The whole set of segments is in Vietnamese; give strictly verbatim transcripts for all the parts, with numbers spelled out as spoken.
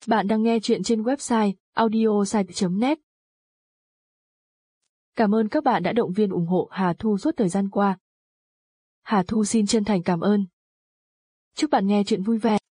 Bạn đang nghe chuyện trên website audiosite chấm net. Cảm ơn các bạn đã động viên ủng hộ Hà Thu suốt thời gian qua. Hà Thu xin chân thành cảm ơn. Chúc bạn nghe chuyện vui vẻ.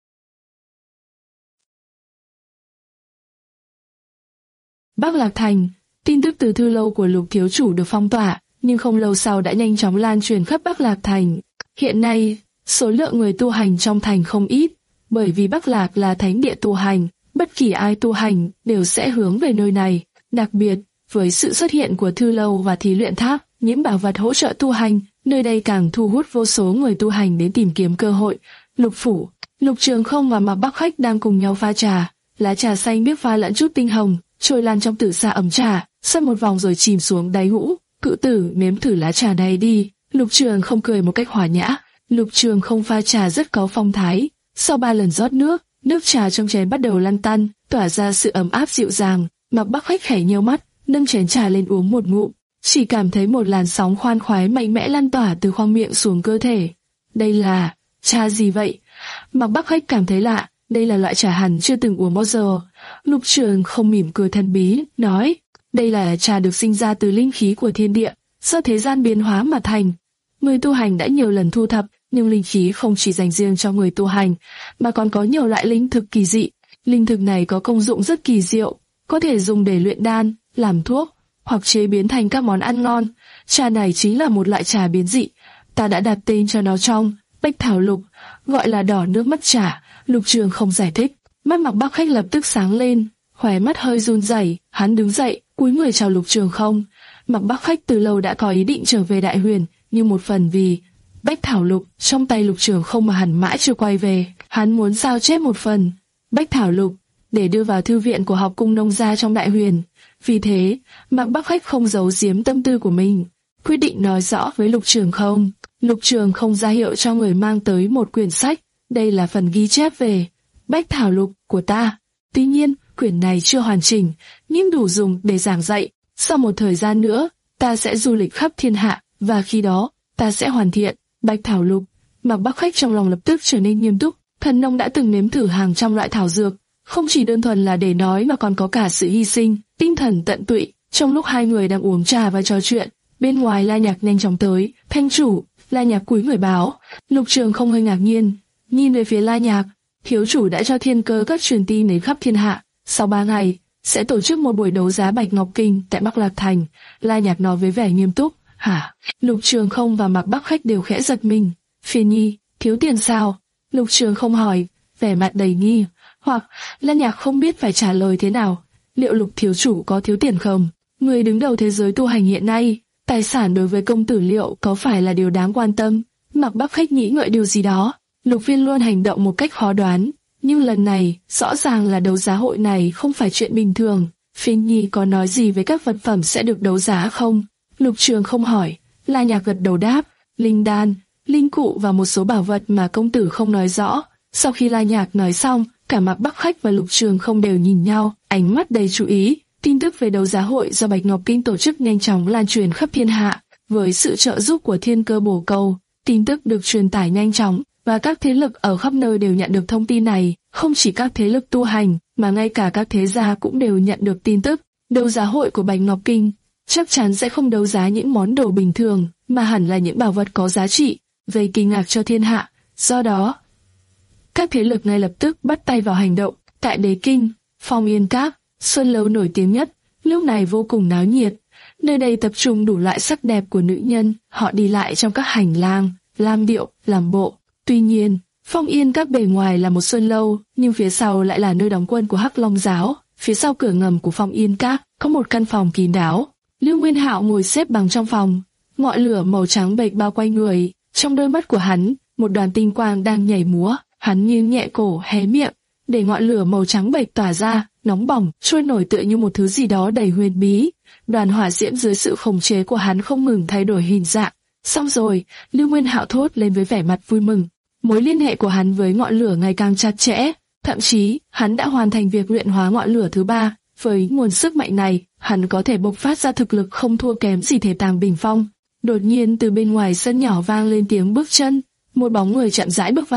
Bắc Lạc Thành, tin tức từ thư lâu của Lục thiếu chủ được phong tỏa, nhưng không lâu sau đã nhanh chóng lan truyền khắp Bắc Lạc Thành. Hiện nay, số lượng người tu hành trong thành không ít, bởi vì Bắc Lạc là thánh địa tu hành, bất kỳ ai tu hành đều sẽ hướng về nơi này. Đặc biệt, với sự xuất hiện của thư lâu và thí luyện tháp, những bảo vật hỗ trợ tu hành, nơi đây càng thu hút vô số người tu hành đến tìm kiếm cơ hội. Lục phủ, Lục Trường Không và Mạc Bắc Khách đang cùng nhau pha trà, lá trà xanh biếc pha lẫn chút tinh hồng, trôi lan trong tử sa ấm trà, xoay một vòng rồi chìm xuống đáy hũ. Cự tử, nếm thử lá trà này đi. Lục Trường Không cười một cách hòa nhã. Lục Trường Không pha trà rất có phong thái. Sau ba lần rót nước, nước trà trong chén bắt đầu lăn tăn, tỏa ra sự ấm áp dịu dàng. Mạc Bắc Khách khẽ nheo mắt, nâng chén trà lên uống một ngụm, chỉ cảm thấy một làn sóng khoan khoái mạnh mẽ lan tỏa từ khoang miệng xuống cơ thể. Đây là trà gì vậy? Mạc Bắc Khách cảm thấy lạ, đây là loại trà hẳn chưa từng uống bao giờ. Lục Trường Không mỉm cười thần bí, nói, đây là trà được sinh ra từ linh khí của thiên địa, do thế gian biến hóa mà thành. Người tu hành đã nhiều lần thu thập, nhưng linh khí không chỉ dành riêng cho người tu hành, mà còn có nhiều loại linh thực kỳ dị. Linh thực này có công dụng rất kỳ diệu, có thể dùng để luyện đan, làm thuốc, hoặc chế biến thành các món ăn ngon. Trà này chính là một loại trà biến dị, ta đã đặt tên cho nó trong Bách Thảo Lục, gọi là đỏ nước mắt trà. Lục Trường Không giải thích. Mắt Mạc Bắc Khách lập tức sáng lên, khóe mắt hơi run rẩy, hắn đứng dậy, cúi người chào Lục Trường Không. Mạc Bắc Khách từ lâu đã có ý định trở về Đại Huyền, nhưng một phần vì Bách Thảo Lục trong tay Lục Trường Không mà hẳn mãi chưa quay về, hắn muốn sao chép một phần Bách Thảo Lục để đưa vào thư viện của học cung nông gia trong Đại Huyền. Vì thế, Mạc Bắc Khách không giấu giếm tâm tư của mình, quyết định nói rõ với Lục Trường Không. Lục Trường Không ra hiệu cho người mang tới một quyển sách, đây là phần ghi chép về Bách Thảo Lục của ta. Tuy nhiên, quyển này chưa hoàn chỉnh, nhưng đủ dùng để giảng dạy. Sau một thời gian nữa, ta sẽ du lịch khắp thiên hạ, và khi đó, ta sẽ hoàn thiện Bách Thảo Lục. Mạc Bắc Khách trong lòng lập tức trở nên nghiêm túc. Thần nông đã từng nếm thử hàng trăm loại thảo dược, không chỉ đơn thuần là để nói mà còn có cả sự hy sinh, tinh thần tận tụy. Trong lúc hai người đang uống trà và trò chuyện, bên ngoài La Nhạc nhanh chóng tới. Thanh chủ, La Nhạc cúi người báo. Lục Trường Không hơi ngạc nhiên, nhìn về phía La Nhạc. Thiếu chủ đã cho Thiên Cơ các truyền tin đến khắp thiên hạ, sau ba ngày sẽ tổ chức một buổi đấu giá Bạch Ngọc Kinh tại Bắc Lạc Thành. La Nhạc nói với vẻ nghiêm túc. Hả? Lục Trường Không và Mạc Bắc Khách đều khẽ giật mình. Phiền nhi, thiếu tiền sao? Lục Trường Không hỏi, vẻ mặt đầy nghi hoặc. La Nhạc không biết phải trả lời thế nào. Liệu Lục thiếu chủ có thiếu tiền không? Người đứng đầu thế giới tu hành hiện nay, tài sản đối với công tử liệu có phải là điều đáng quan tâm? Mạc Bắc Khách nghĩ ngợi điều gì đó. Lục Viên luôn hành động một cách khó đoán, nhưng lần này rõ ràng là đấu giá hội này không phải chuyện bình thường. Phiên nhi có nói gì với các vật phẩm sẽ được đấu giá không? Lục Trường Không hỏi. La Nhạc gật đầu đáp, linh đan, linh cụ và một số bảo vật mà công tử không nói rõ. Sau khi La Nhạc nói xong, cả Mạc Bắc Khách và Lục Trường Không đều nhìn nhau, ánh mắt đầy chú ý. Tin tức về đấu giá hội do Bạch Ngọc Kinh tổ chức nhanh chóng lan truyền khắp thiên hạ. Với sự trợ giúp của Thiên Cơ bổ câu, tin tức được truyền tải nhanh chóng, và các thế lực ở khắp nơi đều nhận được thông tin này. Không chỉ các thế lực tu hành, mà ngay cả các thế gia cũng đều nhận được tin tức. Đấu giá hội của Bạch Ngọc Kinh chắc chắn sẽ không đấu giá những món đồ bình thường, mà hẳn là những bảo vật có giá trị, gây kinh ngạc cho thiên hạ. Do đó, các thế lực ngay lập tức bắt tay vào hành động. Tại Đế Kinh, Phong Yên Các, Xuân Lâu nổi tiếng nhất, lúc này vô cùng náo nhiệt. Nơi đây tập trung đủ loại sắc đẹp của nữ nhân, họ đi lại trong các hành lang, lam điệu, làm bộ. Tuy nhiên, Phong Yên Các bề ngoài là một Xuân Lâu, nhưng phía sau lại là nơi đóng quân của Hắc Long Giáo. Phía sau cửa ngầm của Phong Yên Các có một căn phòng kín đáo. Lưu Nguyên Hạo ngồi xếp bằng trong phòng, ngọn lửa màu trắng bệch bao quanh người. Trong đôi mắt của hắn, một đoàn tinh quang đang nhảy múa. Hắn nghiêng nhẹ cổ, hé miệng, để ngọn lửa màu trắng bệch tỏa ra, nóng bỏng, trôi nổi tựa như một thứ gì đó đầy huyền bí. Đoàn hỏa diễm dưới sự khống chế của hắn không ngừng thay đổi hình dạng. Xong rồi, Lưu Nguyên Hạo thốt lên với vẻ mặt vui mừng. Mối liên hệ của hắn với ngọn lửa ngày càng chặt chẽ, thậm chí hắn đã hoàn thành việc luyện hóa ngọn lửa thứ ba. Với nguồn sức mạnh này, hắn có thể bộc phát ra thực lực không thua kém gì Thể Tàng Bình Phong. Đột nhiên từ bên ngoài sân nhỏ vang lên tiếng bước chân, một bóng người chậm rãi bước vào.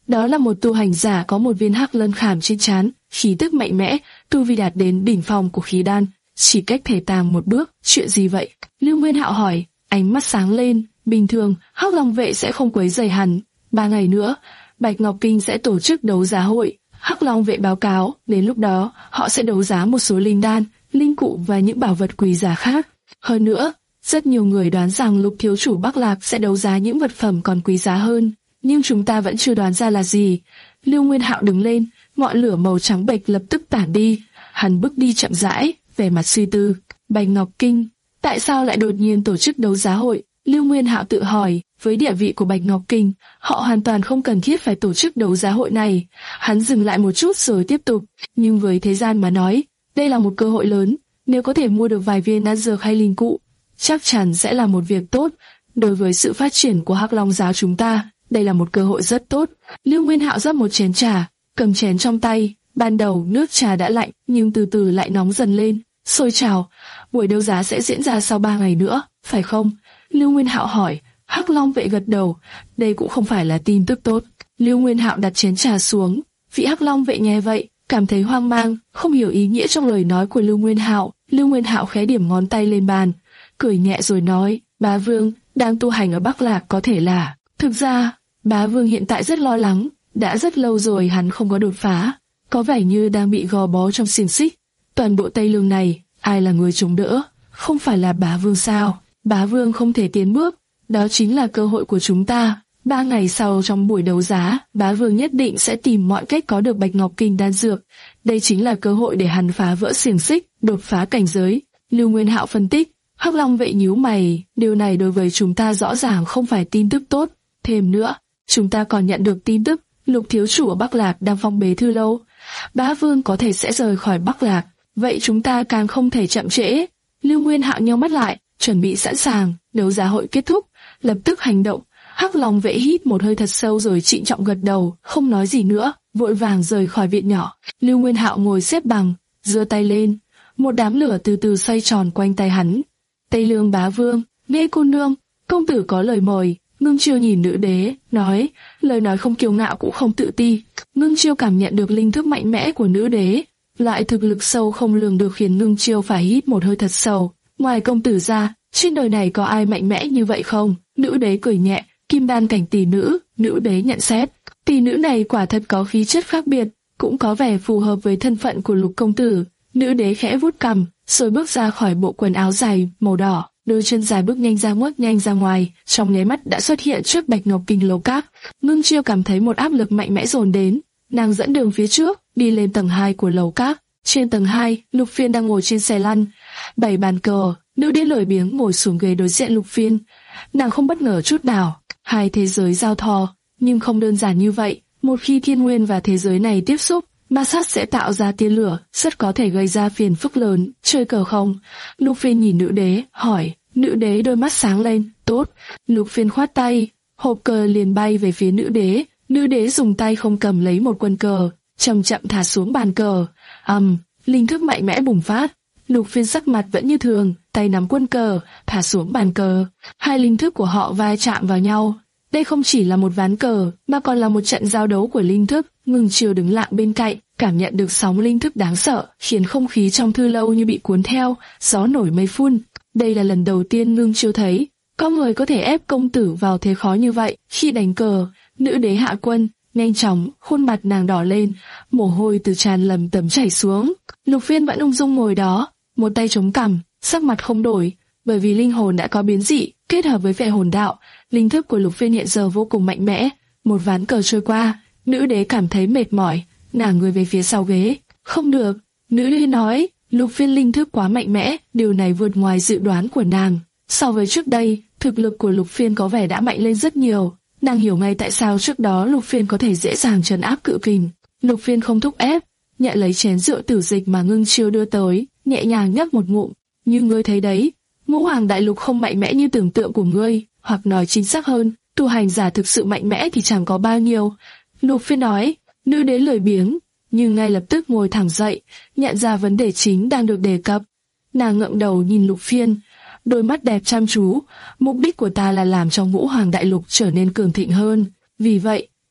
Đó là một tu hành giả có một viên hắc lân khảm trên trán, khí tức mạnh mẽ, tu vi đạt đến đỉnh phong của khí đan, chỉ cách thể tàng một bước. Chuyện gì vậy? Lưu Nguyên Hạo hỏi, ánh mắt sáng lên. Bình thường, Hắc Long vệ sẽ không quấy rầy hắn. Ba ngày nữa, Bạch Ngọc Kinh sẽ tổ chức đấu giá hội. Hắc Long vệ báo cáo, đến lúc đó, họ sẽ đấu giá một số linh đan, linh cụ và những bảo vật quý giá khác. Hơn nữa, rất nhiều người đoán rằng Lục thiếu chủ Bắc Lạc sẽ đấu giá những vật phẩm còn quý giá hơn, nhưng chúng ta vẫn chưa đoán ra là gì. Lưu Nguyên Hạo đứng lên, ngọn lửa màu trắng bệch lập tức tản đi. Hắn bước đi chậm rãi, vẻ mặt suy tư. Bạch Ngọc Kinh, tại sao lại đột nhiên tổ chức đấu giá hội? Lưu Nguyên Hạo tự hỏi, với địa vị của Bạch Ngọc Kinh, họ hoàn toàn không cần thiết phải tổ chức đấu giá hội này. Hắn dừng lại một chút rồi tiếp tục, nhưng với thế gian mà nói, đây là một cơ hội lớn, nếu có thể mua được vài viên đan dược hay linh cụ, chắc chắn sẽ là một việc tốt. Đối với sự phát triển của Hắc Long giáo chúng ta, đây là một cơ hội rất tốt. Lưu Nguyên Hạo rót một chén trà, cầm chén trong tay, ban đầu nước trà đã lạnh, nhưng từ từ lại nóng dần lên, sôi trào. Buổi đấu giá sẽ diễn ra sau ba ngày nữa, phải không? Lưu Nguyên Hạo hỏi. Hắc Long vệ gật đầu, đây cũng không phải là tin tức tốt. Lưu Nguyên Hạo đặt chén trà xuống, vị Hắc Long vệ nghe vậy, cảm thấy hoang mang, không hiểu ý nghĩa trong lời nói của Lưu Nguyên Hạo. Lưu Nguyên Hạo khẽ điểm ngón tay lên bàn, cười nhẹ rồi nói, Bá Vương đang tu hành ở Bắc Lạc có thể là... Thực ra, Bá Vương hiện tại rất lo lắng, đã rất lâu rồi hắn không có đột phá, có vẻ như đang bị gò bó trong xiềng xích. Toàn bộ Tây Lương này, ai là người chống đỡ? Không phải là Bá Vương sao? Bá Vương không thể tiến bước, đó chính là cơ hội của chúng ta. Ba ngày sau trong buổi đấu giá, Bá Vương nhất định sẽ tìm mọi cách có được Bạch Ngọc Kinh đan dược. Đây chính là cơ hội để hắn phá vỡ xiềng xích, đột phá cảnh giới. Lưu Nguyên Hạo phân tích. Hắc Long vệ nhíu mày, điều này đối với chúng ta rõ ràng không phải tin tức tốt. Thêm nữa, chúng ta còn nhận được tin tức, Lục thiếu chủ ở Bắc Lạc đang phong bế thư lâu. Bá Vương có thể sẽ rời khỏi Bắc Lạc, vậy chúng ta càng không thể chậm trễ. Lưu Nguyên Hạo nheo mắt lại, chuẩn bị sẵn sàng. Đấu giá hội kết thúc, lập tức hành động. Hắc Long vệ hít một hơi thật sâu rồi trịnh trọng gật đầu, không nói gì nữa, vội vàng rời khỏi viện nhỏ. Lưu Nguyên Hạo ngồi xếp bằng, giơ tay lên, một đám lửa từ từ xoay tròn quanh tay hắn. Tây Lương Bá Vương, Nghe cô nương, công tử có lời mời. Ngưng Chiêu nhìn nữ đế, nói, lời nói không kiêu ngạo cũng không tự ti. Ngưng Chiêu cảm nhận được linh thức mạnh mẽ của nữ đế, loại thực lực sâu không lường được khiến Ngưng Chiêu phải hít một hơi thật sâu. Ngoài công tử ra, trên đời này có ai mạnh mẽ như vậy không? Nữ đế cười nhẹ, kim đan cảnh tỷ nữ. Nữ đế nhận xét, tỷ nữ này quả thật có khí chất khác biệt, cũng có vẻ phù hợp với thân phận của Lục công tử. Nữ đế khẽ vuốt cằm, rồi bước ra khỏi bộ quần áo dài màu đỏ, đôi chân dài bước nhanh ra ngoắc nhanh ra ngoài, trong nháy mắt đã xuất hiện trước Bạch Ngọc Kinh lầu các. Ngưng Chiêu cảm thấy một áp lực mạnh mẽ dồn đến, nàng dẫn đường phía trước, đi lên tầng hai của lầu các. Trên tầng hai, Lục Phiên đang ngồi trên xe lăn, bày bàn cờ. Nữ đế lười biếng ngồi xuống ghế đối diện Lục Phiên. Nàng không bất ngờ chút nào, hai thế giới giao thoa, nhưng không đơn giản như vậy. Một khi thiên nguyên và thế giới này tiếp xúc, ma sát sẽ tạo ra tia lửa, rất có thể gây ra phiền phức lớn. Chơi cờ không? Lục Phiên nhìn nữ đế, hỏi. Nữ đế đôi mắt sáng lên, tốt. Lục Phiên khoát tay, hộp cờ liền bay về phía nữ đế. Nữ đế dùng tay không cầm lấy một quân cờ, chậm chậm thả xuống bàn cờ. ầm, um, linh thức mạnh mẽ bùng phát. Lục Phiên sắc mặt vẫn như thường, tay nắm quân cờ, thả xuống bàn cờ. Hai linh thức của họ va chạm vào nhau. Đây không chỉ là một ván cờ, mà còn là một trận giao đấu của linh thức. Ngưng Chiêu đứng lặng bên cạnh, cảm nhận được sóng linh thức đáng sợ, khiến không khí trong thư lâu như bị cuốn theo, gió nổi mây phun. Đây là lần đầu tiên Ngưng Chiêu thấy có người có thể ép công tử vào thế khó như vậy. Khi đánh cờ, nữ đế hạ quân, nhanh chóng, khuôn mặt nàng đỏ lên, mồ hôi từ trán lầm tấm chảy xuống. Lục Phiên vẫn ung dung ngồi đó, một tay chống cằm, sắc mặt không đổi, bởi vì linh hồn đã có biến dị, kết hợp với vẻ hồn đạo, linh thức của Lục Phiên hiện giờ vô cùng mạnh mẽ. Một ván cờ trôi qua, nữ đế cảm thấy mệt mỏi, nàng người về phía sau ghế. Không được, nữ đế nói, Lục Phiên linh thức quá mạnh mẽ, điều này vượt ngoài dự đoán của nàng. So với trước đây, thực lực của Lục Phiên có vẻ đã mạnh lên rất nhiều. Nàng hiểu ngay tại sao trước đó Lục Phiên có thể dễ dàng trấn áp cự kình. Lục Phiên không thúc ép, nhận lấy chén rượu tử dịch mà Ngưng Chiêu đưa tới, nhẹ nhàng nhấp một ngụm. Như ngươi thấy đấy, Ngũ Hoàng Đại Lục không mạnh mẽ như tưởng tượng của ngươi, hoặc nói chính xác hơn, tu hành giả thực sự mạnh mẽ thì chẳng có bao nhiêu. Lục Phiên nói. Nữ đế lười biếng, nhưng ngay lập tức ngồi thẳng dậy, nhận ra vấn đề chính đang được đề cập. Nàng ngẩng đầu nhìn Lục Phiên, đôi mắt đẹp chăm chú. Mục đích của ta là làm cho Ngũ Hoàng Đại Lục trở nên cường thịnh hơn. Vì vậy,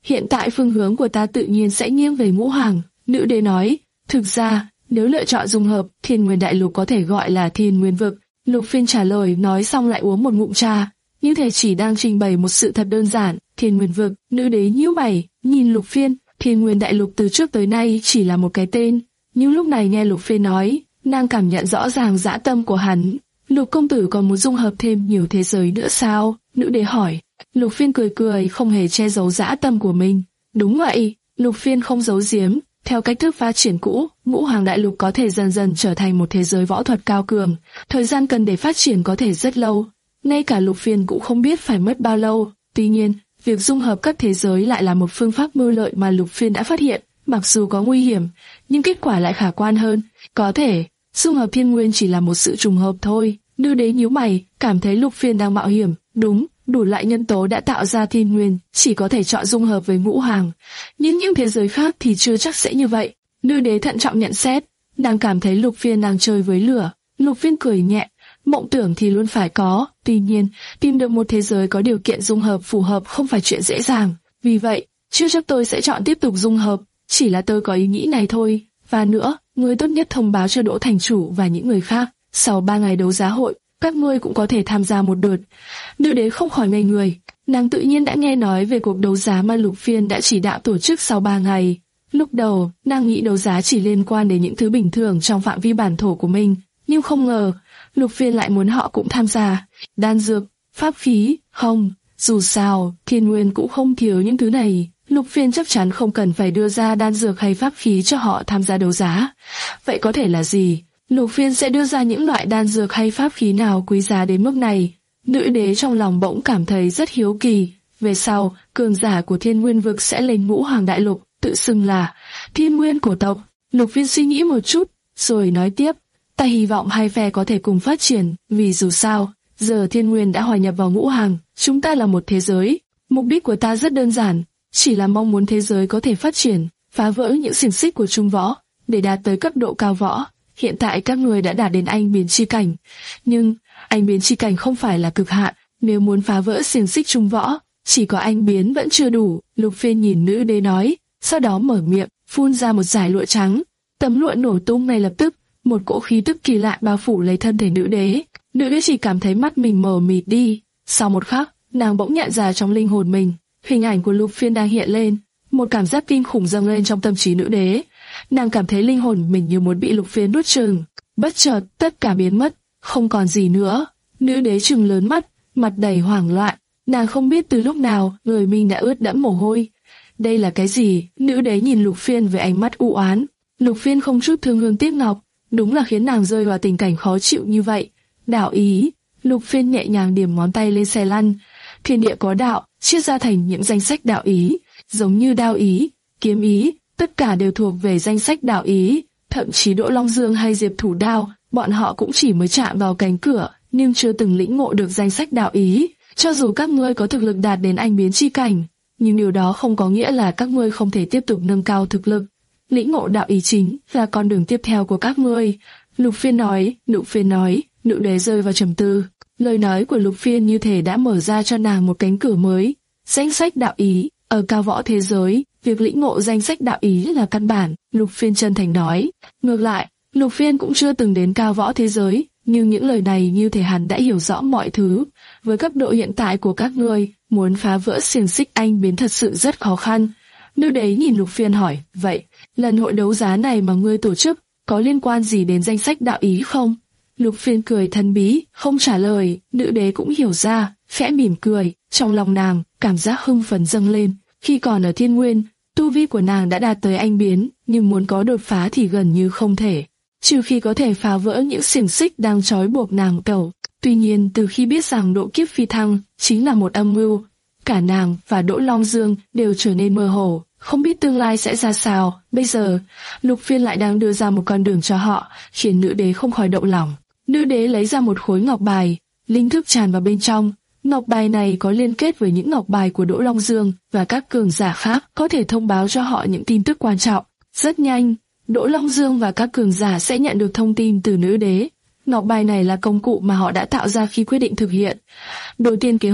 hiện tại phương hướng của ta tự nhiên sẽ nghiêng về ngũ hoàng. Nữ đế nói, thực ra, nếu lựa chọn dung hợp, Thiên Nguyên Đại Lục có thể gọi là Thiên Nguyên Vực. Lục Phiên trả lời nói xong lại uống một ngụm trà, như thể chỉ đang trình bày một sự thật đơn giản. Thiên Nguyên Vực, nữ đế nhíu mày, nhìn Lục Phiên. Thiên Nguyên Đại Lục từ trước tới nay chỉ là một cái tên, nhưng lúc này nghe Lục Phiên nói, nàng cảm nhận rõ ràng dã tâm của hắn. Lục công tử còn muốn dung hợp thêm nhiều thế giới nữa sao? Nữ đế hỏi. Lục Phiên cười cười, không hề che giấu dã tâm của mình. Đúng vậy, Lục Phiên không giấu giếm. Theo cách thức phát triển cũ, Ngũ Hoàng Đại Lục có thể dần dần trở thành một thế giới võ thuật cao cường. Thời gian cần để phát triển có thể rất lâu. Ngay cả Lục Phiên cũng không biết phải mất bao lâu. Tuy nhiên, việc dung hợp các thế giới lại là một phương pháp mưu lợi mà Lục Phiên đã phát hiện. Mặc dù có nguy hiểm, nhưng kết quả lại khả quan hơn. Có thể, dung hợp thiên nguyên chỉ là một sự trùng hợp thôi. Nữ đế nhíu mày, cảm thấy Lục Phiên đang mạo hiểm. Đúng, đủ loại nhân tố đã tạo ra thiên nguyên, chỉ có thể chọn dung hợp với ngũ hoàng. Nhưng những thế giới khác thì chưa chắc sẽ như vậy. Nữ đế thận trọng nhận xét, nàng cảm thấy Lục Phiên đang chơi với lửa. Lục Phiên cười nhẹ, mộng tưởng thì luôn phải có. Tuy nhiên, tìm được một thế giới có điều kiện dung hợp phù hợp không phải chuyện dễ dàng. Vì vậy, chưa chắc tôi sẽ chọn tiếp tục dung hợp. Chỉ là tôi có ý nghĩ này thôi. Và nữa, ngươi tốt nhất thông báo cho Đỗ Thành Chủ và những người khác. Sau ba ngày đấu giá hội, các ngươi cũng có thể tham gia một đợt. Nữ đế không khỏi ngây người. Nàng tự nhiên đã nghe nói về cuộc đấu giá mà Lục Phiên đã chỉ đạo tổ chức sau ba ngày. Lúc đầu, nàng nghĩ đấu giá chỉ liên quan đến những thứ bình thường trong phạm vi bản thổ của mình. Nhưng không ngờ, Lục Phiên lại muốn họ cũng tham gia. Đan dược, pháp khí, không. Dù sao, thiên nguyên cũng không thiếu những thứ này. Lục Phiên chắc chắn không cần phải đưa ra đan dược hay pháp khí cho họ tham gia đấu giá. Vậy có thể là gì? Lục Phiên sẽ đưa ra những loại đan dược hay pháp khí nào quý giá đến mức này? Nữ đế trong lòng bỗng cảm thấy rất hiếu kỳ. Về sau, cường giả của Thiên Nguyên Vực sẽ lên Ngũ Hoàng Đại Lục, tự xưng là Thiên Nguyên cổ tộc. Lục Phiên suy nghĩ một chút, rồi nói tiếp. Ta hy vọng hai phe có thể cùng phát triển, vì dù sao, giờ Thiên Nguyên đã hòa nhập vào Ngũ Hoàng, chúng ta là một thế giới. Mục đích của ta rất đơn giản, chỉ là mong muốn thế giới có thể phát triển, phá vỡ những xiềng xích của Trung Võ, để đạt tới cấp độ cao võ. Hiện tại các người đã đạt đến anh biến chi cảnh, nhưng anh biến chi cảnh không phải là cực hạn. Nếu muốn phá vỡ xiềng xích Trung Võ, chỉ có anh biến vẫn chưa đủ. Lục Phiên nhìn nữ đế nói, sau đó mở miệng, phun ra một dải lụa trắng. Tấm lụa nổ tung ngay lập tức, một cỗ khí tức kỳ lạ bao phủ lấy thân thể nữ đế. Nữ đế chỉ cảm thấy mắt mình mờ mịt đi. Sau một khắc, nàng bỗng nhận ra trong linh hồn mình, hình ảnh của Lục Phiên đang hiện lên. Một cảm giác kinh khủng dâng lên trong tâm trí nữ đế. Nàng cảm thấy linh hồn mình như muốn bị Lục Phiên nuốt chửng. Bất chợt, tất cả biến mất, không còn gì nữa. Nữ đế trừng lớn mắt, mặt đầy hoảng loạn. Nàng không biết từ lúc nào người mình đã ướt đẫm mồ hôi. Đây là cái gì? Nữ đế nhìn Lục Phiên với ánh mắt u oán. Lục Phiên không chút thương hương tiếc ngọc, đúng là khiến nàng rơi vào tình cảnh khó chịu như vậy. Đạo ý. Lục Phiên nhẹ nhàng điểm ngón tay lên xe lăn. Thiên địa có đạo, chia ra thành những danh sách đạo ý, giống như đao ý, kiếm ý, tất cả đều thuộc về danh sách đạo ý. Thậm chí Đỗ Long Dương hay Diệp Thủ Đao, bọn họ cũng chỉ mới chạm vào cánh cửa, nhưng chưa từng lĩnh ngộ được danh sách đạo ý. Cho dù các ngươi có thực lực đạt đến anh biến chi cảnh, nhưng điều đó không có nghĩa là các ngươi không thể tiếp tục nâng cao thực lực. Lĩnh ngộ đạo ý chính là con đường tiếp theo của các ngươi. Lục Phiên nói, Lục Phiên nói, nữ đế rơi vào trầm tư. Lời nói của Lục Phiên như thể đã mở ra cho nàng một cánh cửa mới. Danh sách đạo ý, ở cao võ thế giới, việc lĩnh ngộ danh sách đạo ý là căn bản, Lục Phiên chân thành nói. Ngược lại, Lục Phiên cũng chưa từng đến cao võ thế giới, nhưng những lời này như thể hắn đã hiểu rõ mọi thứ. Với cấp độ hiện tại của các ngươi, muốn phá vỡ xiềng xích anh biến thật sự rất khó khăn. Nữ đế nhìn Lục Phiên hỏi, vậy, lần hội đấu giá này mà ngươi tổ chức, có liên quan gì đến danh sách đạo ý không? Lục Phiên cười thần bí, không trả lời. Nữ đế cũng hiểu ra, khẽ mỉm cười. Trong lòng nàng, cảm giác hưng phấn dâng lên. Khi còn ở Thiên Nguyên, tu vi của nàng đã đạt tới anh biến, nhưng muốn có đột phá thì gần như không thể, trừ khi có thể phá vỡ những xiềng xích đang trói buộc nàng cầu. Tuy nhiên, từ khi biết rằng độ kiếp phi thăng chính là một âm mưu, cả nàng và Đỗ Long Dương đều trở nên mơ hồ, không biết tương lai sẽ ra sao. Bây giờ, Lục Phiên lại đang đưa ra một con đường cho họ, khiến nữ đế không khỏi động lòng. Nữ đế lấy ra một khối ngọc bài, linh thức tràn vào bên trong. Ngọc bài này có liên kết với những ngọc bài của Đỗ Long Dương và các cường giả khác, có thể thông báo cho họ những tin tức quan trọng. Rất nhanh, Đỗ Long Dương và các cường giả sẽ nhận được thông tin từ nữ đế. Ngọc bài này là công cụ mà họ đã tạo ra khi quyết định thực hiện. Đầu tiên kế hoạch,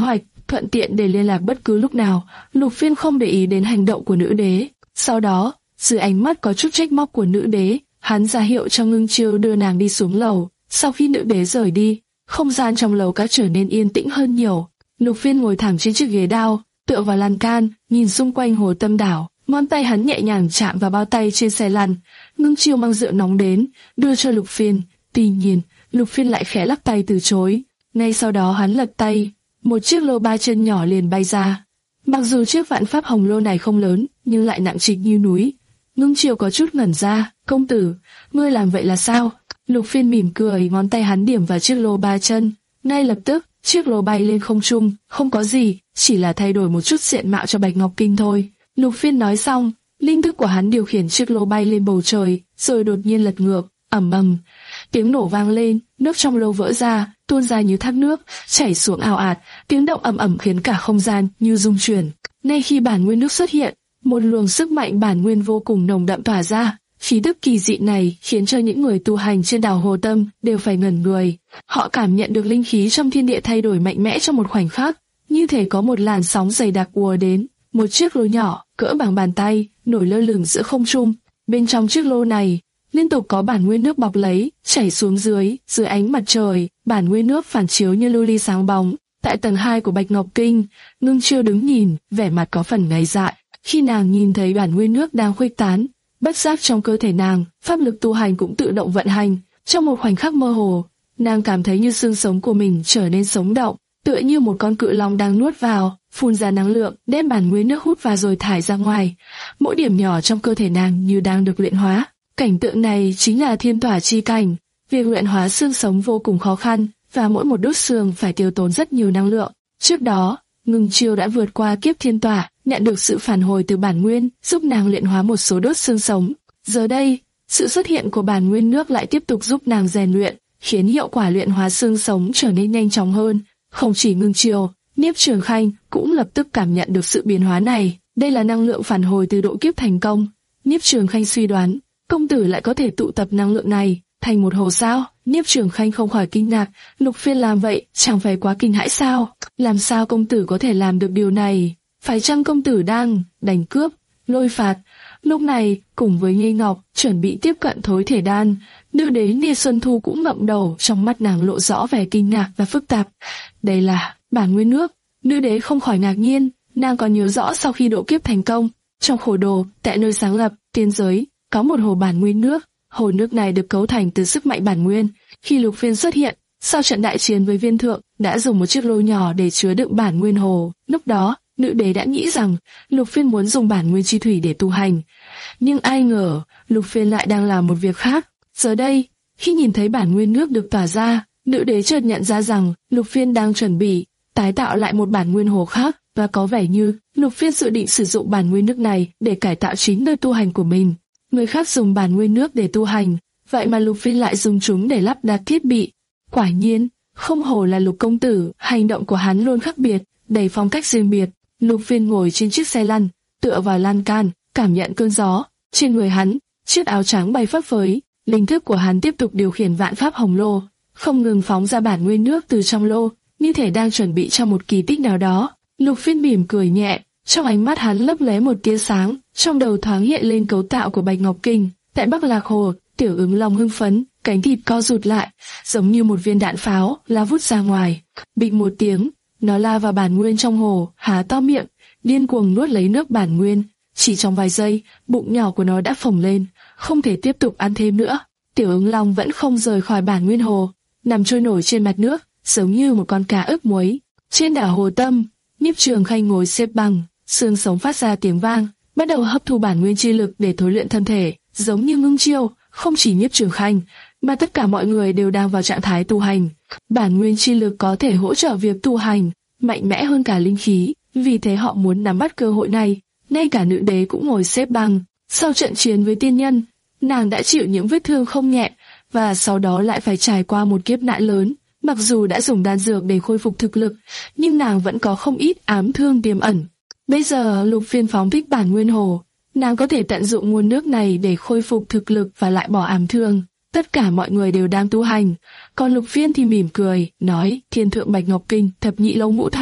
thuận tiện để liên lạc bất cứ lúc nào. Lục Phiên không để ý đến hành động của nữ đế. Sau đó, dưới ánh mắt có chút trách móc của nữ đế, hắn ra hiệu cho Ngưng Chiêu đưa nàng đi xuống lầu. Sau khi nữ đế rời đi, không gian trong lầu các trở nên yên tĩnh hơn nhiều. Lục Phiên ngồi thẳng trên chiếc ghế đao, tựa vào lan can, nhìn xung quanh hồ tâm đảo. Ngón tay hắn nhẹ nhàng chạm vào bao tay trên xe lăn. Ngưng Chiêu mang rượu nóng đến, đưa cho Lục Phiên. Tuy nhiên, Lục Phiên lại khẽ lắc tay từ chối. Ngay sau đó hắn lật tay, một chiếc lô ba chân nhỏ liền bay ra. Mặc dù chiếc vạn pháp hồng lô này không lớn, nhưng lại nặng trịch như núi. Ngưng Chiêu có chút ngẩn ra. Công tử, ngươi làm vậy là sao? Lục Phiên mỉm cười, ngón tay hắn điểm vào chiếc lô ba chân. Ngay lập tức, chiếc lô bay lên không trung. Không có gì, chỉ là thay đổi một chút diện mạo cho Bạch Ngọc Kinh thôi. Lục Phiên nói xong, linh thức của hắn điều khiển chiếc lô bay lên bầu trời, rồi đột nhiên lật ngược, ầm ầm, tiếng nổ vang lên, nước trong lô vỡ ra, tuôn ra như thác nước, chảy xuống ào ạt, tiếng động ầm ầm khiến cả không gian như rung chuyển. Ngay khi bản nguyên nước xuất hiện, một luồng sức mạnh bản nguyên vô cùng nồng đậm tỏa ra. Khí tức kỳ dị này khiến cho những người tu hành trên đảo Hồ Tâm đều phải ngẩn người. Họ cảm nhận được linh khí trong thiên địa thay đổi mạnh mẽ trong một khoảnh khắc, như thể có một làn sóng dày đặc ùa đến. Một chiếc lô nhỏ, cỡ bằng bàn tay, nổi lơ lửng giữa không trung. Bên trong chiếc lô này, liên tục có bản nguyên nước bọc lấy, chảy xuống dưới, dưới ánh mặt trời, bản nguyên nước phản chiếu như lưu ly sáng bóng. Tại tầng hai của Bạch Ngọc Kinh, Ngưng Chiêu đứng nhìn, vẻ mặt có phần ngây dại. Khi nàng nhìn thấy bản nguyên nước đang khuếch tán, bất giác trong cơ thể nàng, pháp lực tu hành cũng tự động vận hành. Trong một khoảnh khắc mơ hồ, nàng cảm thấy như xương sống của mình trở nên sống động, tựa như một con cự long đang nuốt vào, phun ra năng lượng, đem bản nguyên nước hút vào rồi thải ra ngoài. Mỗi điểm nhỏ trong cơ thể nàng như đang được luyện hóa. Cảnh tượng này chính là thiên tỏa chi cảnh. Việc luyện hóa xương sống vô cùng khó khăn, và mỗi một đốt xương phải tiêu tốn rất nhiều năng lượng. Trước đó, Ngưng Chiêu đã vượt qua kiếp thiên tỏa, nhận được sự phản hồi từ bản nguyên, giúp nàng luyện hóa một số đốt xương sống. Giờ đây, sự xuất hiện của bản nguyên nước lại tiếp tục giúp nàng rèn luyện, khiến hiệu quả luyện hóa xương sống trở nên nhanh chóng hơn. Không chỉ Ngưng Chiêu, Niếp Trường Khanh cũng lập tức cảm nhận được sự biến hóa này. Đây là năng lượng phản hồi từ độ kiếp thành công. Niếp Trường Khanh suy đoán, công tử lại có thể tụ tập năng lượng này thành một hồ sao? Niếp Trường Khanh không khỏi kinh ngạc, Lục Phiên làm vậy chẳng phải quá kinh hãi sao? Làm sao công tử có thể làm được điều này? Phải chăng công tử đang đánh cướp, lôi phạt? Lúc này, cùng với Nghi Ngọc chuẩn bị tiếp cận thối thể đan, nữ đế Nia Xuân Thu cũng ngậm đầu, trong mắt nàng lộ rõ vẻ kinh ngạc và phức tạp. Đây là bản nguyên nước. Nữ đế không khỏi ngạc nhiên, nàng còn nhớ rõ sau khi độ kiếp thành công, trong khổ đồ, tại nơi sáng lập tiên giới, có một hồ bản nguyên nước. Hồ nước này được cấu thành từ sức mạnh bản nguyên. Khi Lục Phiên xuất hiện, sau trận đại chiến với Viên Thượng, đã dùng một chiếc lô nhỏ để chứa đựng bản nguyên hồ. Lúc đó, nữ đế đã nghĩ rằng Lục Phiên muốn dùng bản nguyên chi thủy để tu hành. Nhưng ai ngờ, Lục Phiên lại đang làm một việc khác. Giờ đây, khi nhìn thấy bản nguyên nước được tỏa ra, nữ đế chợt nhận ra rằng Lục Phiên đang chuẩn bị tái tạo lại một bản nguyên hồ khác, và có vẻ như Lục Phiên dự định sử dụng bản nguyên nước này để cải tạo chính nơi tu hành của mình. Người khác dùng bản nguyên nước để tu hành, vậy mà Lục Phiên lại dùng chúng để lắp đặt thiết bị. Quả nhiên, không hổ là Lục công tử, hành động của hắn luôn khác biệt, đầy phong cách riêng biệt. Lục Phiên ngồi trên chiếc xe lăn, tựa vào lan can, cảm nhận cơn gió. Trên người hắn, chiếc áo trắng bay phấp phới, linh thức của hắn tiếp tục điều khiển vạn pháp hồng lô, không ngừng phóng ra bản nguyên nước từ trong lô, như thể đang chuẩn bị cho một kỳ tích nào đó. Lục Phiên mỉm cười nhẹ, trong ánh mắt hắn lấp lóe một tia sáng, trong đầu thoáng hiện lên cấu tạo của Bạch Ngọc Kinh. Tại Bắc Lạc Hồ, Tiểu Ứng Long hưng phấn, cánh thịt co rụt lại, giống như một viên đạn pháo lao vút ra ngoài. Bịch một tiếng, nó la vào bản nguyên trong hồ, há to miệng, điên cuồng nuốt lấy nước bản nguyên. Chỉ trong vài giây, bụng nhỏ của nó đã phồng lên, không thể tiếp tục ăn thêm nữa. Tiểu Ứng Long vẫn không rời khỏi bản nguyên hồ, nằm trôi nổi trên mặt nước, giống như một con cá ướp muối. Trên đảo Hồ Tâm, Niếp Trường Khanh ngồi xếp bằng, xương sống phát ra tiếng vang, bắt đầu hấp thu bản nguyên chi lực để thối luyện thân thể. Giống như Ngưng Chiêu, không chỉ Niếp Trường Khanh, mà tất cả mọi người đều đang vào trạng thái tu hành. Bản nguyên chi lực có thể hỗ trợ việc tu hành, mạnh mẽ hơn cả linh khí, vì thế họ muốn nắm bắt cơ hội này. Ngay cả nữ đế cũng ngồi xếp bằng. Sau trận chiến với tiên nhân, nàng đã chịu những vết thương không nhẹ, và sau đó lại phải trải qua một kiếp nạn lớn. Mặc dù đã dùng đan dược để khôi phục thực lực, nhưng nàng vẫn có không ít ám thương tiềm ẩn. Bây giờ Lục Phiên phóng thích bản nguyên hồ, nàng có thể tận dụng nguồn nước này để khôi phục thực lực và lại bỏ ám thương. Tất cả mọi người đều đang tu hành, còn Lục Phiên thì mỉm cười, nói: Thiên thượng Bạch Ngọc Kinh, thập nhị lâu ngũ thành,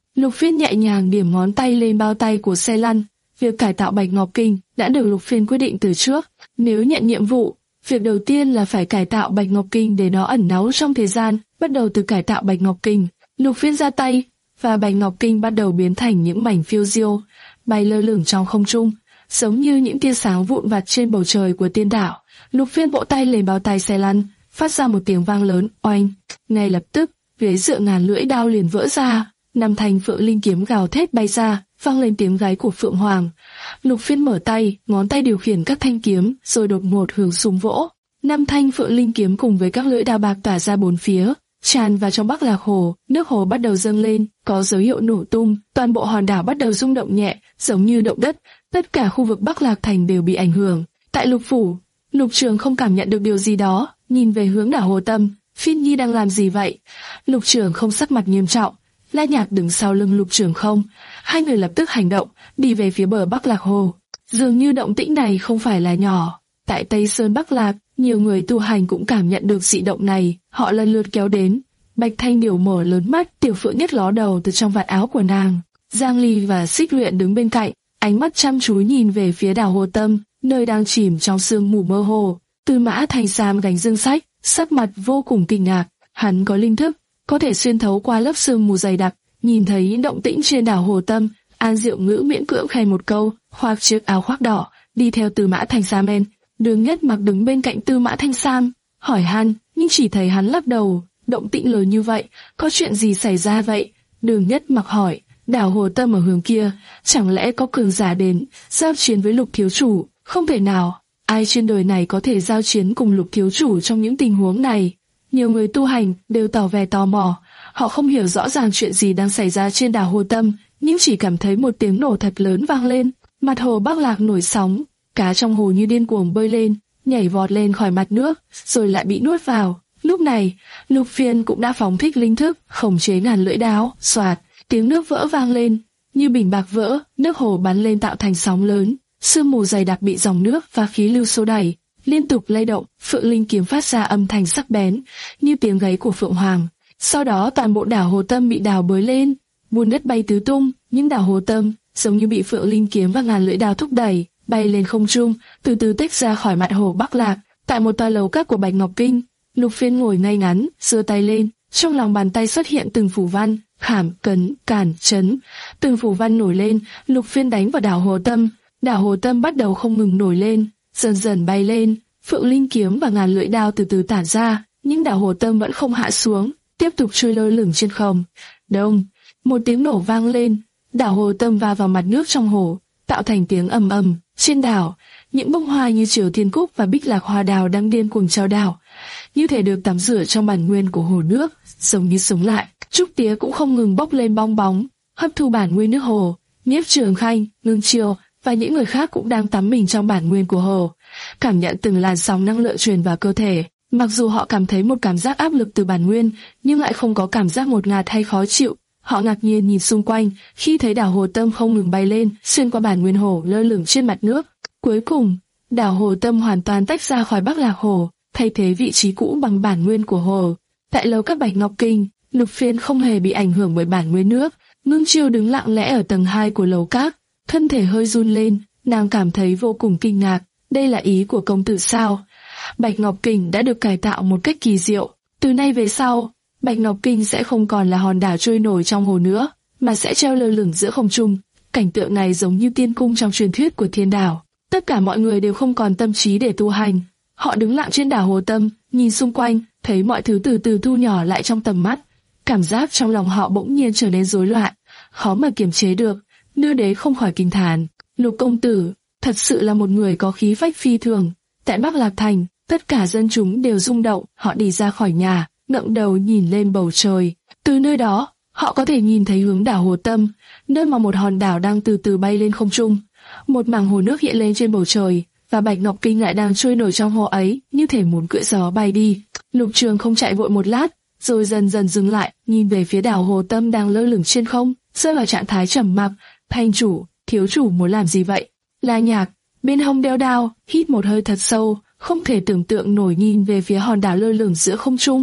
Lục Phiên nhẹ nhàng điểm ngón tay lên bao tay của xe lăn. Việc cải tạo Bạch Ngọc Kinh đã được Lục Phiên quyết định từ trước. Nếu nhận nhiệm vụ, việc đầu tiên là phải cải tạo Bạch Ngọc Kinh để nó ẩn náu trong thời gian. Bắt đầu từ cải tạo Bạch Ngọc Kinh, Lục Phiên ra tay, và Bạch Ngọc Kinh bắt đầu biến thành những mảnh phiêu diêu, bay lơ lửng trong không trung, giống như những tia sáng vụn vặt trên bầu trời của tiên đảo. Lục Phiên vỗ tay lên bao tay xe lăn, phát ra một tiếng vang lớn, oanh. Ngay lập tức, ghế dựa ngàn lưỡi đao liền vỡ ra, năm thanh phượng linh kiếm gào thét bay ra, vang lên tiếng gáy của Phượng Hoàng. Lục Phiên mở tay, ngón tay điều khiển các thanh kiếm, rồi đột ngột hướng xuống vỗ. Năm thanh phượng linh kiếm cùng với các lưỡi đao bạc tỏa ra bốn phía, tràn vào trong Bắc Lạc Hồ. Nước hồ bắt đầu dâng lên, có dấu hiệu nổ tung, toàn bộ hòn đảo bắt đầu rung động nhẹ, giống như động đất. Tất cả khu vực Bắc Lạc Thành đều bị ảnh hưởng. Tại Lục Phủ, Lục Trường không cảm nhận được điều gì đó, nhìn về hướng đảo Hồ Tâm. Phiên Nhi đang làm gì vậy? Lục Trường không sắc mặt nghiêm trọng. La Nhạc đứng sau lưng Lục Trường không, hai người lập tức hành động, đi về phía bờ Bắc Lạc Hồ. Dường như động tĩnh này không phải là nhỏ. Tại Tây Sơn Bắc Lạc, nhiều người tu hành cũng cảm nhận được dị động này, họ lần lượt kéo đến. Bạch Thanh Điểu mở lớn mắt, Tiểu Phượng Nhất ló đầu từ trong vạt áo của nàng. Giang Ly và Xích Luyện đứng bên cạnh, ánh mắt chăm chú nhìn về phía đảo Hồ Tâm, nơi đang chìm trong sương mù mơ hồ. Tư Mã Thành Sam gánh dương sách, sắc mặt vô cùng kinh ngạc. Hắn có linh thức, có thể xuyên thấu qua lớp sương mù dày đặc, nhìn thấy những động tĩnh trên đảo Hồ Tâm. An Diệu Ngữ miễn cưỡng khen một câu, khoác chiếc áo khoác đỏ, đi theo Tư Mã Thành Sam bên. Đường Nhất Mặc đứng bên cạnh Tư Mã Thanh Sam, hỏi han, nhưng chỉ thấy hắn lắc đầu. Động tĩnh lớn như vậy, có chuyện gì xảy ra vậy? Đường Nhất Mặc hỏi, đảo Hồ Tâm ở hướng kia, chẳng lẽ có cường giả đến giao chiến với Lục thiếu chủ? Không thể nào, ai trên đời này có thể giao chiến cùng Lục thiếu chủ trong những tình huống này? Nhiều người tu hành đều tỏ vẻ tò mò, họ không hiểu rõ ràng chuyện gì đang xảy ra trên đảo Hồ Tâm, nhưng chỉ cảm thấy một tiếng nổ thật lớn vang lên, mặt hồ Bắc Lạc nổi sóng, cá trong hồ như điên cuồng bơi lên, nhảy vọt lên khỏi mặt nước, rồi lại bị nuốt vào. Lúc này, Lục Phiên cũng đã phóng thích linh thức, khống chế ngàn lưỡi đao, xoạt, tiếng nước vỡ vang lên, như bình bạc vỡ, nước hồ bắn lên tạo thành sóng lớn, sương mù dày đặc bị dòng nước và khí lưu xô đẩy, liên tục lay động. Phượng linh kiếm phát ra âm thanh sắc bén, như tiếng gáy của Phượng Hoàng. Sau đó toàn bộ đảo Hồ Tâm bị đào bới lên, bùn đất bay tứ tung, những đảo Hồ Tâm giống như bị Phượng linh kiếm và ngàn lưỡi đao thúc đẩy, bay lên không trung, từ từ tách ra khỏi mặt hồ Bắc Lạc. Tại một tòa lầu các của Bạch Ngọc Kinh, Lục Phiên ngồi ngay ngắn, giơ tay lên, trong lòng bàn tay xuất hiện từng phù văn, khảm, cấn, cản, chấn. Từng phù văn nổi lên, Lục Phiên đánh vào đảo Hồ Tâm, đảo Hồ Tâm bắt đầu không ngừng nổi lên, dần dần bay lên. Phượng linh kiếm và ngàn lưỡi đao từ từ tản ra, nhưng đảo Hồ Tâm vẫn không hạ xuống, tiếp tục trôi lơ lửng trên không. Đông, một tiếng nổ vang lên, đảo Hồ Tâm va vào mặt nước trong hồ, tạo thành tiếng ầm ầm. Trên đảo, những bông hoa như Triều Thiên Cúc và Bích Lạc Hoa Đào đang điên cuồng trao đảo, như thể được tắm rửa trong bản nguyên của hồ nước, giống như sống lại. Trúc tía cũng không ngừng bốc lên bong bóng, hấp thu bản nguyên nước hồ. Nhiếp Trường Khanh, Ngưng Chiêu và những người khác cũng đang tắm mình trong bản nguyên của hồ, cảm nhận từng làn sóng năng lượng truyền vào cơ thể. Mặc dù họ cảm thấy một cảm giác áp lực từ bản nguyên, nhưng lại không có cảm giác ngột ngạt hay khó chịu. Họ ngạc nhiên nhìn xung quanh khi thấy đảo Hồ Tâm không ngừng bay lên, xuyên qua bản nguyên hồ lơ lửng trên mặt nước. Cuối cùng, đảo Hồ Tâm hoàn toàn tách ra khỏi Bắc Lạc Hồ, thay thế vị trí cũ bằng bản nguyên của hồ. Tại lầu các Bạch Ngọc Kinh, Lục Phiên không hề bị ảnh hưởng bởi bản nguyên nước. Ngưng Chiêu đứng lặng lẽ ở tầng hai của lầu các, thân thể hơi run lên, nàng cảm thấy vô cùng kinh ngạc. Đây là ý của công tử sao? Bạch Ngọc Kinh đã được cải tạo một cách kỳ diệu. Từ nay về sau, Bạch Ngọc Kinh sẽ không còn là hòn đảo trôi nổi trong hồ nữa, mà sẽ treo lơ lửng giữa không trung. Cảnh tượng này giống như tiên cung trong truyền thuyết của thiên đảo. Tất cả mọi người đều không còn tâm trí để tu hành. Họ đứng lặng trên đảo Hồ Tâm, nhìn xung quanh, thấy mọi thứ từ từ thu nhỏ lại trong tầm mắt. Cảm giác trong lòng họ bỗng nhiên trở nên rối loạn, khó mà kiềm chế được. Nữ đế không khỏi kinh thán, Lục công tử thật sự là một người có khí phách phi thường. Tại Bắc Lạc Thành, tất cả dân chúng đều rung động. Họ đi ra khỏi nhà, ngẩng đầu nhìn lên bầu trời. Từ nơi đó, họ có thể nhìn thấy hướng đảo Hồ Tâm, nơi mà một hòn đảo đang từ từ bay lên không trung. Một mảng hồ nước hiện lên trên bầu trời, và Bạch Ngọc Kinh lại đang trôi nổi trong hồ ấy, như thể muốn cưỡi gió bay đi. Lục Trường không chạy vội một lát, rồi dần dần dừng lại, nhìn về phía đảo Hồ Tâm đang lơ lửng trên không, rơi vào trạng thái trầm mặc. Thành chủ, thiếu chủ muốn làm gì vậy? La Nhạc, bên hông đeo đao, hít một hơi thật sâu, không thể tưởng tượng nổi nhìn về phía hòn đảo lơ lửng giữa không trung. Từ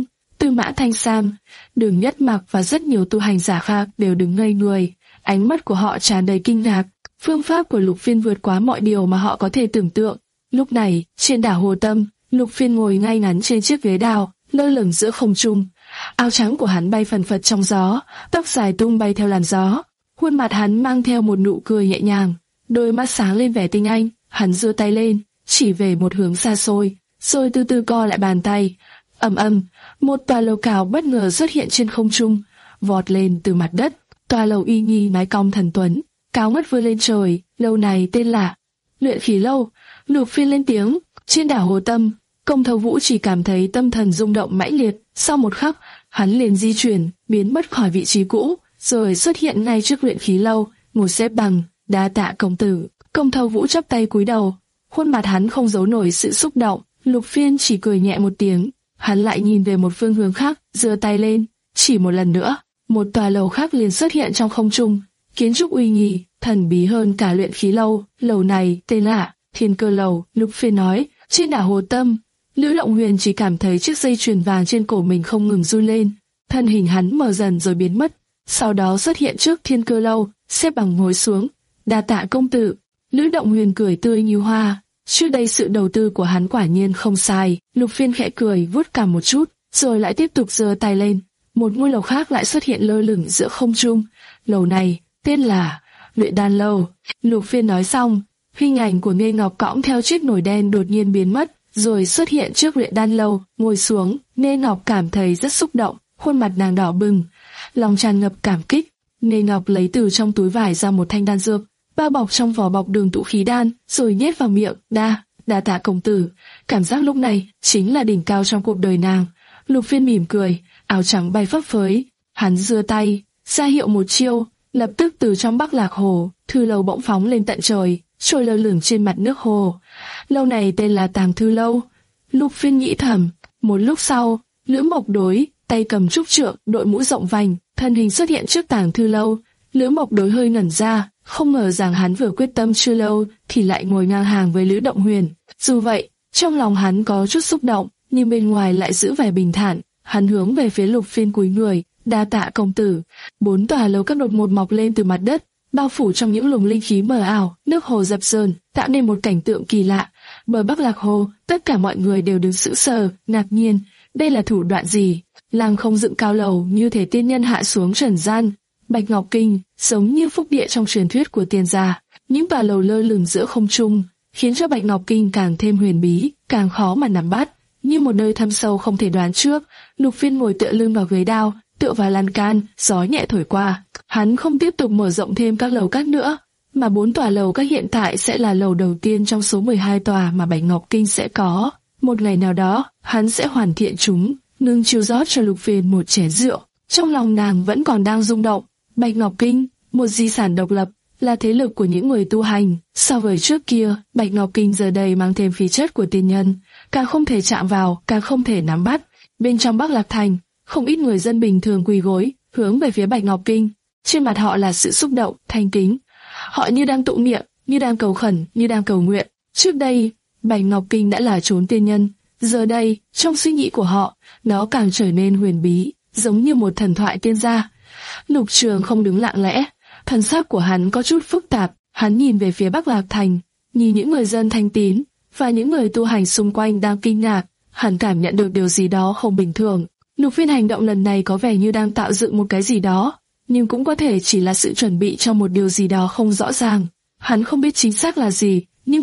Tư Mã Thanh Sam, Đường Nhất Mặc và rất nhiều tu hành giả khác đều đứng ngây người, ánh mắt của họ tràn đầy kinh ngạc. Phương pháp của Lục Phiên vượt quá mọi điều mà họ có thể tưởng tượng. Lúc này, trên đảo Hồ Tâm, Lục Phiên ngồi ngay ngắn trên chiếc ghế đào, lơ lửng giữa không trung. Áo trắng của hắn bay phần phật trong gió, tóc dài tung bay theo làn gió. Khuôn mặt hắn mang theo một nụ cười nhẹ nhàng, đôi mắt sáng lên vẻ tinh anh. Hắn giơ tay lên, chỉ về một hướng xa xôi, rồi từ từ co lại bàn tay. Ầm ầm, một tòa lầu cao bất ngờ xuất hiện trên không trung, vọt lên từ mặt đất. Tòa lầu uy nghi mái cong thần tuấn, cao ngất vươn lên trời. Lâu này tên là Luyện Khí Lâu. Lục Phiên lên tiếng. Trên đảo Hồ Tâm, Công Thâu Vũ chỉ cảm thấy tâm thần rung động mãnh liệt. Sau một khắc, hắn liền di chuyển, biến mất khỏi vị trí cũ, rồi xuất hiện ngay trước Luyện Khí Lâu, ngồi xếp bằng. Đa tạ công tử. Công Thâu Vũ chắp tay cúi đầu, khuôn mặt hắn không giấu nổi sự xúc động. Lục Phiên chỉ cười nhẹ một tiếng, hắn lại nhìn về một phương hướng khác, giơ tay lên, chỉ một lần nữa, một tòa lầu khác liền xuất hiện trong không trung, kiến trúc uy nghi, thần bí hơn cả Luyện Khí Lâu. Lầu này tên là Thiên Cơ Lầu. Lục Phiên nói. Trên đảo Hồ Tâm, Lữ Lộng Huyền chỉ cảm thấy chiếc dây chuyền vàng trên cổ mình không ngừng run lên, thân hình hắn mờ dần rồi biến mất, sau đó xuất hiện trước Thiên Cơ Lâu, xếp bằng ngồi xuống. Đa tạ công tử. Lữ Động Huyền cười tươi như hoa. Trước đây sự đầu tư của hắn quả nhiên không sai. Lục Phiên khẽ cười, vuốt cằm một chút, rồi lại tiếp tục giơ tay lên. Một ngôi lầu khác lại xuất hiện lơ lửng giữa không trung. Lầu này tên là Luyện Đan Lâu. Lục Phiên nói xong, hình ảnh của Nghê Ngọc cõng theo chiếc nồi đen đột nhiên biến mất, rồi xuất hiện trước Luyện Đan Lâu, ngồi xuống. Nghê Ngọc cảm thấy rất xúc động, khuôn mặt nàng đỏ bừng, lòng tràn ngập cảm kích. Nghê Ngọc lấy từ trong túi vải ra một thanh đan dược, bao bọc trong vỏ bọc đường tụ khí đan, rồi nhét vào miệng. Đa, đa tạ công tử. Cảm giác lúc này chính là đỉnh cao trong cuộc đời nàng. Lục Phiên mỉm cười, áo trắng bay phấp phới, hắn giơ tay ra hiệu một chiêu, lập tức từ trong Bắc Lạc Hồ, thư lâu bỗng phóng lên tận trời, trôi lơ lửng trên mặt nước hồ. Lâu này tên là Tàng Thư Lâu. Lục Phiên nghĩ thầm. Một lúc sau, Lữ Mộc Đối, tay cầm trúc trượng, đội mũ rộng vành, thân hình xuất hiện trước Tàng Thư Lâu. Lữ Mộc Đối hơi ngẩn ra, không ngờ rằng hắn vừa quyết tâm chưa lâu thì lại ngồi ngang hàng với Lữ Động Huyền. Dù vậy, trong lòng hắn có chút xúc động, nhưng bên ngoài lại giữ vẻ bình thản. Hắn hướng về phía Lục Phiên cúi người. Đa tạ công tử. Bốn tòa lầu các đột ngột mọc lên từ mặt đất, bao phủ trong những luồng linh khí mờ ảo. Nước hồ dập dờn, tạo nên một cảnh tượng kỳ lạ. Bờ Bắc Lạc Hồ, tất cả mọi người đều đứng sững sờ, ngạc nhiên. Đây là thủ đoạn gì? Lăng không dựng cao lầu như thể tiên nhân hạ xuống trần gian. Bạch Ngọc Kinh giống như phúc địa trong truyền thuyết của tiên gia. Những tòa lầu lơ lửng giữa không trung, khiến cho Bạch Ngọc Kinh càng thêm huyền bí, càng khó mà nắm bắt, như một nơi thâm sâu không thể đoán trước. Lục Phiên ngồi tựa lưng vào ghế đao, tựa vào lan can, gió nhẹ thổi qua. Hắn không tiếp tục mở rộng thêm các lầu các nữa, mà bốn tòa lầu các hiện tại sẽ là lầu đầu tiên trong số mười hai tòa mà Bạch Ngọc Kinh sẽ có. Một ngày nào đó, hắn sẽ hoàn thiện chúng. Nương chiêu rót cho Lục Phiên một chén rượu, trong lòng nàng vẫn còn đang rung động. Bạch Ngọc Kinh, một di sản độc lập, là thế lực của những người tu hành. So với trước kia, Bạch Ngọc Kinh giờ đây mang thêm khí chất của tiên nhân, càng không thể chạm vào, càng không thể nắm bắt. Bên trong Bắc Lạc Thành, không ít người dân bình thường quỳ gối, hướng về phía Bạch Ngọc Kinh. Trên mặt họ là sự xúc động, thành kính. Họ như đang tụng niệm, như đang cầu khẩn, như đang cầu nguyện. Trước đây, Bạch Ngọc Kinh đã là chốn tiên nhân. Giờ đây, trong suy nghĩ của họ, nó càng trở nên huyền bí, giống như một thần thoại tiên gia. Lục Trường không đứng lặng lẽ, thần sắc của hắn có chút phức tạp. Hắn nhìn về phía Bắc Lạc Thành, nhìn những người dân thanh tín và những người tu hành xung quanh đang kinh ngạc. Hắn cảm nhận được điều gì đó không bình thường. Lục Phiên hành động lần này có vẻ như đang tạo dựng một cái gì đó, nhưng cũng có thể chỉ là sự chuẩn bị cho một điều gì đó không rõ ràng. Hắn không biết chính xác là gì, nhưng...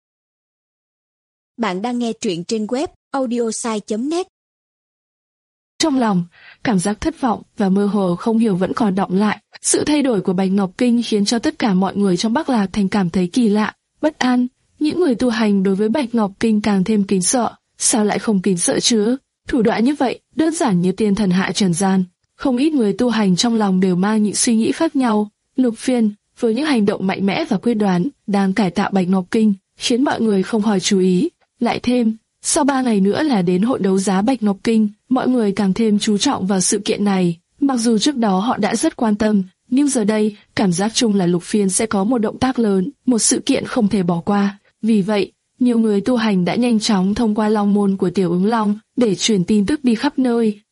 Bạn đang nghe truyện trên web audiosai chấm net. Trong lòng, cảm giác thất vọng và mơ hồ không hiểu vẫn còn đọng lại. Sự thay đổi của Bạch Ngọc Kinh khiến cho tất cả mọi người trong Bắc Lạc Thành cảm thấy kỳ lạ, bất an. Những người tu hành đối với Bạch Ngọc Kinh càng thêm kính sợ. Sao lại không kính sợ chứ? Thủ đoạn như vậy, đơn giản như tiên thần hạ trần gian. Không ít người tu hành trong lòng đều mang những suy nghĩ khác nhau. Lục Phiên, với những hành động mạnh mẽ và quyết đoán, đang cải tạo Bạch Ngọc Kinh, khiến mọi người không khỏi chú ý. Lại thêm, sau ba ngày nữa là đến hội đấu giá Bạch Ngọc Kinh, mọi người càng thêm chú trọng vào sự kiện này. Mặc dù trước đó họ đã rất quan tâm, nhưng giờ đây, cảm giác chung là Lục Phiên sẽ có một động tác lớn, một sự kiện không thể bỏ qua. Vì vậy, nhiều người tu hành đã nhanh chóng thông qua long môn của Tiểu Ứng Long để truyền tin tức đi khắp nơi.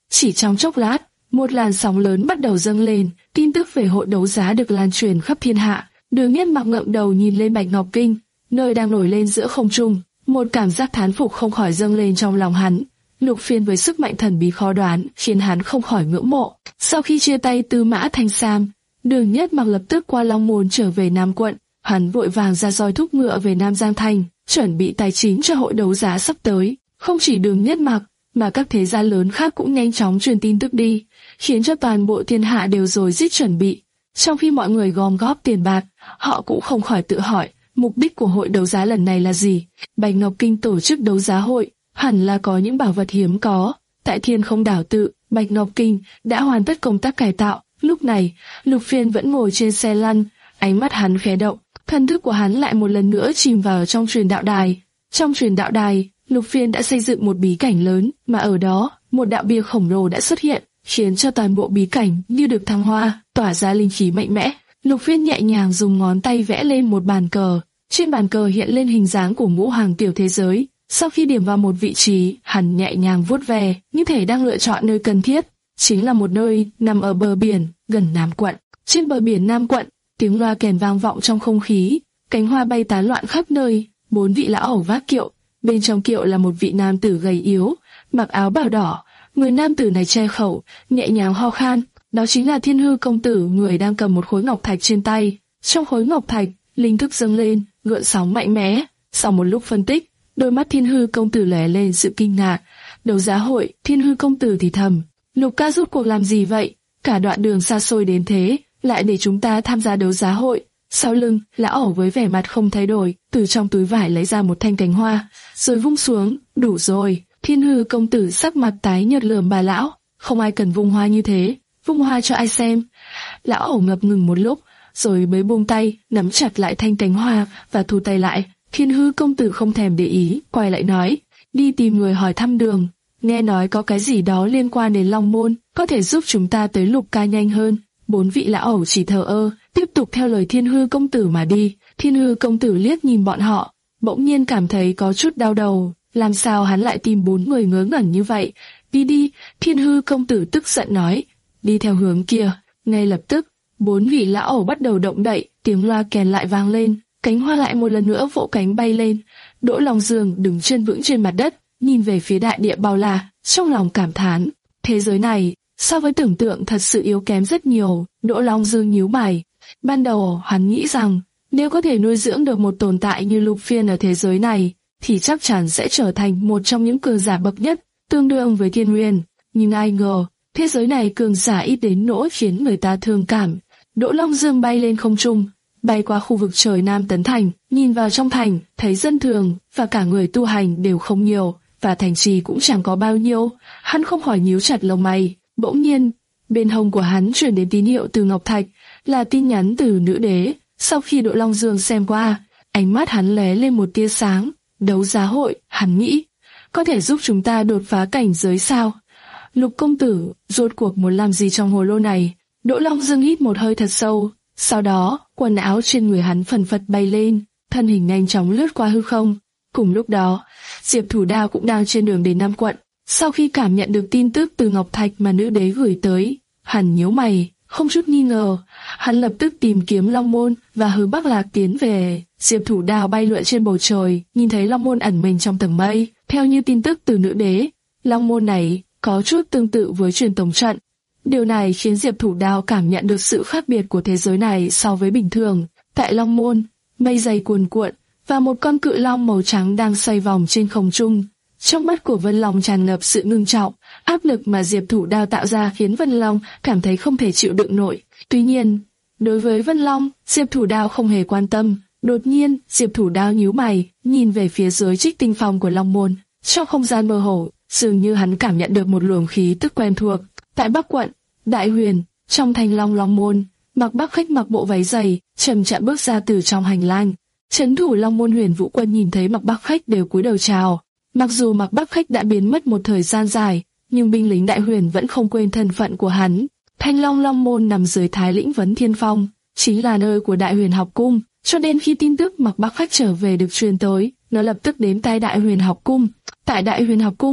Chỉ trong chốc lát, một làn sóng lớn bắt đầu dâng lên, tin tức về hội đấu giá được lan truyền khắp thiên hạ. Đường Nhất Mặc ngẩng đầu nhìn lên Bạch Ngọc Kinh, nơi đang nổi lên giữa không trung, một cảm giác thán phục không khỏi dâng lên trong lòng hắn. Lục Phiên với sức mạnh thần bí khó đoán khiến hắn không khỏi ngưỡng mộ. Sau khi chia tay Tư Mã Thanh Sam, Đường Nhất Mặc lập tức qua Long Môn trở về Nam quận. Hắn vội vàng ra roi thúc ngựa về Nam Giang Thành, chuẩn bị tài chính cho hội đấu giá sắp tới. Không chỉ Đường Nhất Mặc, mà các thế gia lớn khác cũng nhanh chóng truyền tin tức đi, khiến cho toàn bộ thiên hạ đều rối rít chuẩn bị. Trong khi mọi người gom góp tiền bạc, họ cũng không khỏi tự hỏi, mục đích của hội đấu giá lần này là gì? Bạch Ngọc Kinh tổ chức đấu giá hội, hẳn là có những bảo vật hiếm có. Tại Thiên Không Đảo tự, Bạch Ngọc Kinh đã hoàn tất công tác cải tạo. Lúc này, Lục Phiên vẫn ngồi trên xe lăn, ánh mắt hắn khẽ động, thần thức của hắn lại một lần nữa chìm vào trong truyền đạo đài. Trong truyền đạo đài, Lục Phiên đã xây dựng một bí cảnh lớn, mà ở đó, một đạo bia khổng lồ đã xuất hiện, khiến cho toàn bộ bí cảnh như được thăng hoa, tỏa ra linh khí mạnh mẽ. Lục Phiên nhẹ nhàng dùng ngón tay vẽ lên một bàn cờ, trên bàn cờ hiện lên hình dáng của ngũ hoàng tiểu thế giới. Sau khi điểm vào một vị trí, hắn nhẹ nhàng vuốt về, như thể đang lựa chọn nơi cần thiết. Chính là một nơi nằm ở bờ biển, gần Nam quận. Trên bờ biển Nam quận, tiếng loa kèn vang vọng trong không khí, cánh hoa bay tán loạn khắp nơi. Bốn vị lão ẩu vác kiệu, bên trong kiệu là một vị nam tử gầy yếu, mặc áo bào đỏ. Người nam tử này che khẩu, nhẹ nhàng ho khan. Đó chính là Thiên Hư công tử, người đang cầm một khối ngọc thạch trên tay. Trong khối ngọc thạch, linh thức dâng lên, gợn sóng mạnh mẽ. Sau một lúc phân tích, đôi mắt Thiên Hư công tử lóe lên sự kinh ngạc. Đấu giá hội, Thiên Hư công tử thì thầm, Lục ca rút cuộc làm gì vậy? Cả đoạn đường xa xôi đến thế, lại để chúng ta tham gia đấu giá hội. Sau lưng, lão ẩu với vẻ mặt không thay đổi, từ trong túi vải lấy ra một thanh cánh hoa, rồi vung xuống. Đủ rồi. Thiên Hư công tử sắc mặt tái nhợt lườm bà lão, không ai cần vung hoa như thế, vung hoa cho ai xem? Lão ẩu ngập ngừng một lúc, rồi mới buông tay, nắm chặt lại thanh cánh hoa và thu tay lại. Thiên Hư công tử không thèm để ý, quay lại nói, đi tìm người hỏi thăm đường. Nghe nói có cái gì đó liên quan đến Long Môn, có thể giúp chúng ta tới Lục ca nhanh hơn. Bốn vị lão ẩu chỉ thờ ơ, tiếp tục theo lời Thiên Hư công tử mà đi. Thiên Hư công tử liếc nhìn bọn họ, bỗng nhiên cảm thấy có chút đau đầu. Làm sao hắn lại tìm bốn người ngớ ngẩn như vậy? Đi đi, Thiên Hư công tử tức giận nói, đi theo hướng kia. Ngay lập tức, bốn vị lão ẩu bắt đầu động đậy, tiếng loa kèn lại vang lên, cánh hoa lại một lần nữa vỗ cánh bay lên. Đỗ Long Dương đứng chân vững trên mặt đất, nhìn về phía đại địa bao la, trong lòng cảm thán, thế giới này, so với tưởng tượng thật sự yếu kém rất nhiều. Đỗ Long Dương nhíu mày, ban đầu hắn nghĩ rằng, nếu có thể nuôi dưỡng được một tồn tại như Lục Phiên ở thế giới này, thì chắc chắn sẽ trở thành một trong những cường giả bậc nhất, tương đương với Thiên Nguyên. Nhưng ai ngờ, thế giới này cường giả ít đến nỗi khiến người ta thương cảm. Đỗ Long Dương bay lên không trung, bay qua khu vực trời Nam Tấn Thành, nhìn vào trong thành, thấy dân thường và cả người tu hành đều không nhiều, và thành trì cũng chẳng có bao nhiêu. Hắn không khỏi nhíu chặt lông mày. Bỗng nhiên, bên hông của hắn truyền đến tín hiệu từ Ngọc Thạch, là tin nhắn từ nữ đế. Sau khi Đỗ Long Dương xem qua, ánh mắt hắn lóe lên một tia sáng. Đấu giá hội, hắn nghĩ, có thể giúp chúng ta đột phá cảnh giới sao? Lục công tử, rốt cuộc muốn làm gì trong hồ lô này? Đỗ Long Dương hít một hơi thật sâu, sau đó, quần áo trên người hắn phần phật bay lên, thân hình nhanh chóng lướt qua hư không. Cùng lúc đó, Diệp Thủ Đao cũng đang trên đường đến Nam quận. Sau khi cảm nhận được tin tức từ Ngọc Thạch mà nữ đế gửi tới, hắn nhíu mày, không chút nghi ngờ, hắn lập tức tìm kiếm Long Môn và hướng Bắc Lạc tiến về. Diệp Thủ Đao bay lượn trên bầu trời, nhìn thấy Long Môn ẩn mình trong tầng mây. Theo như tin tức từ nữ đế, Long Môn này có chút tương tự với truyền tống trận. Điều này khiến Diệp Thủ Đao cảm nhận được sự khác biệt của thế giới này so với bình thường. Tại Long Môn, mây dày cuồn cuộn và một con cự long màu trắng đang xoay vòng trên không trung. Trong mắt của Vân Long tràn ngập sự ngưng trọng, áp lực mà Diệp Thủ Đao tạo ra khiến Vân Long cảm thấy không thể chịu đựng nổi. Tuy nhiên, đối với Vân Long, Diệp Thủ Đao không hề quan tâm. Đột nhiên, Diệp Thủ Đao nhíu mày, nhìn về phía dưới Trích Tinh Phong của Long Môn. Trong không gian mơ hồ, dường như hắn cảm nhận được một luồng khí tức quen thuộc. Tại Bắc quận, Đại Huyền, trong thành Long Long Môn, Mạc Bắc Khách mặc bộ váy dày, chậm chậm bước ra từ trong hành lang. Trấn thủ Long Môn Huyền Vũ Quân nhìn thấy Mạc Bắc Khách đều cúi đầu chào. Mặc dù Mạc Bắc Khách đã biến mất một thời gian dài, nhưng binh lính Đại Huyền vẫn không quên thân phận của hắn. Thanh Long Long Môn nằm dưới Thái Lĩnh Vấn Thiên Phong, chính là nơi của Đại Huyền học cung. Cho đến khi tin tức Mạc Bắc Khách trở về được truyền tới, nó lập tức đến tai Đại Huyền học cung. Tại Đại Huyền học cung,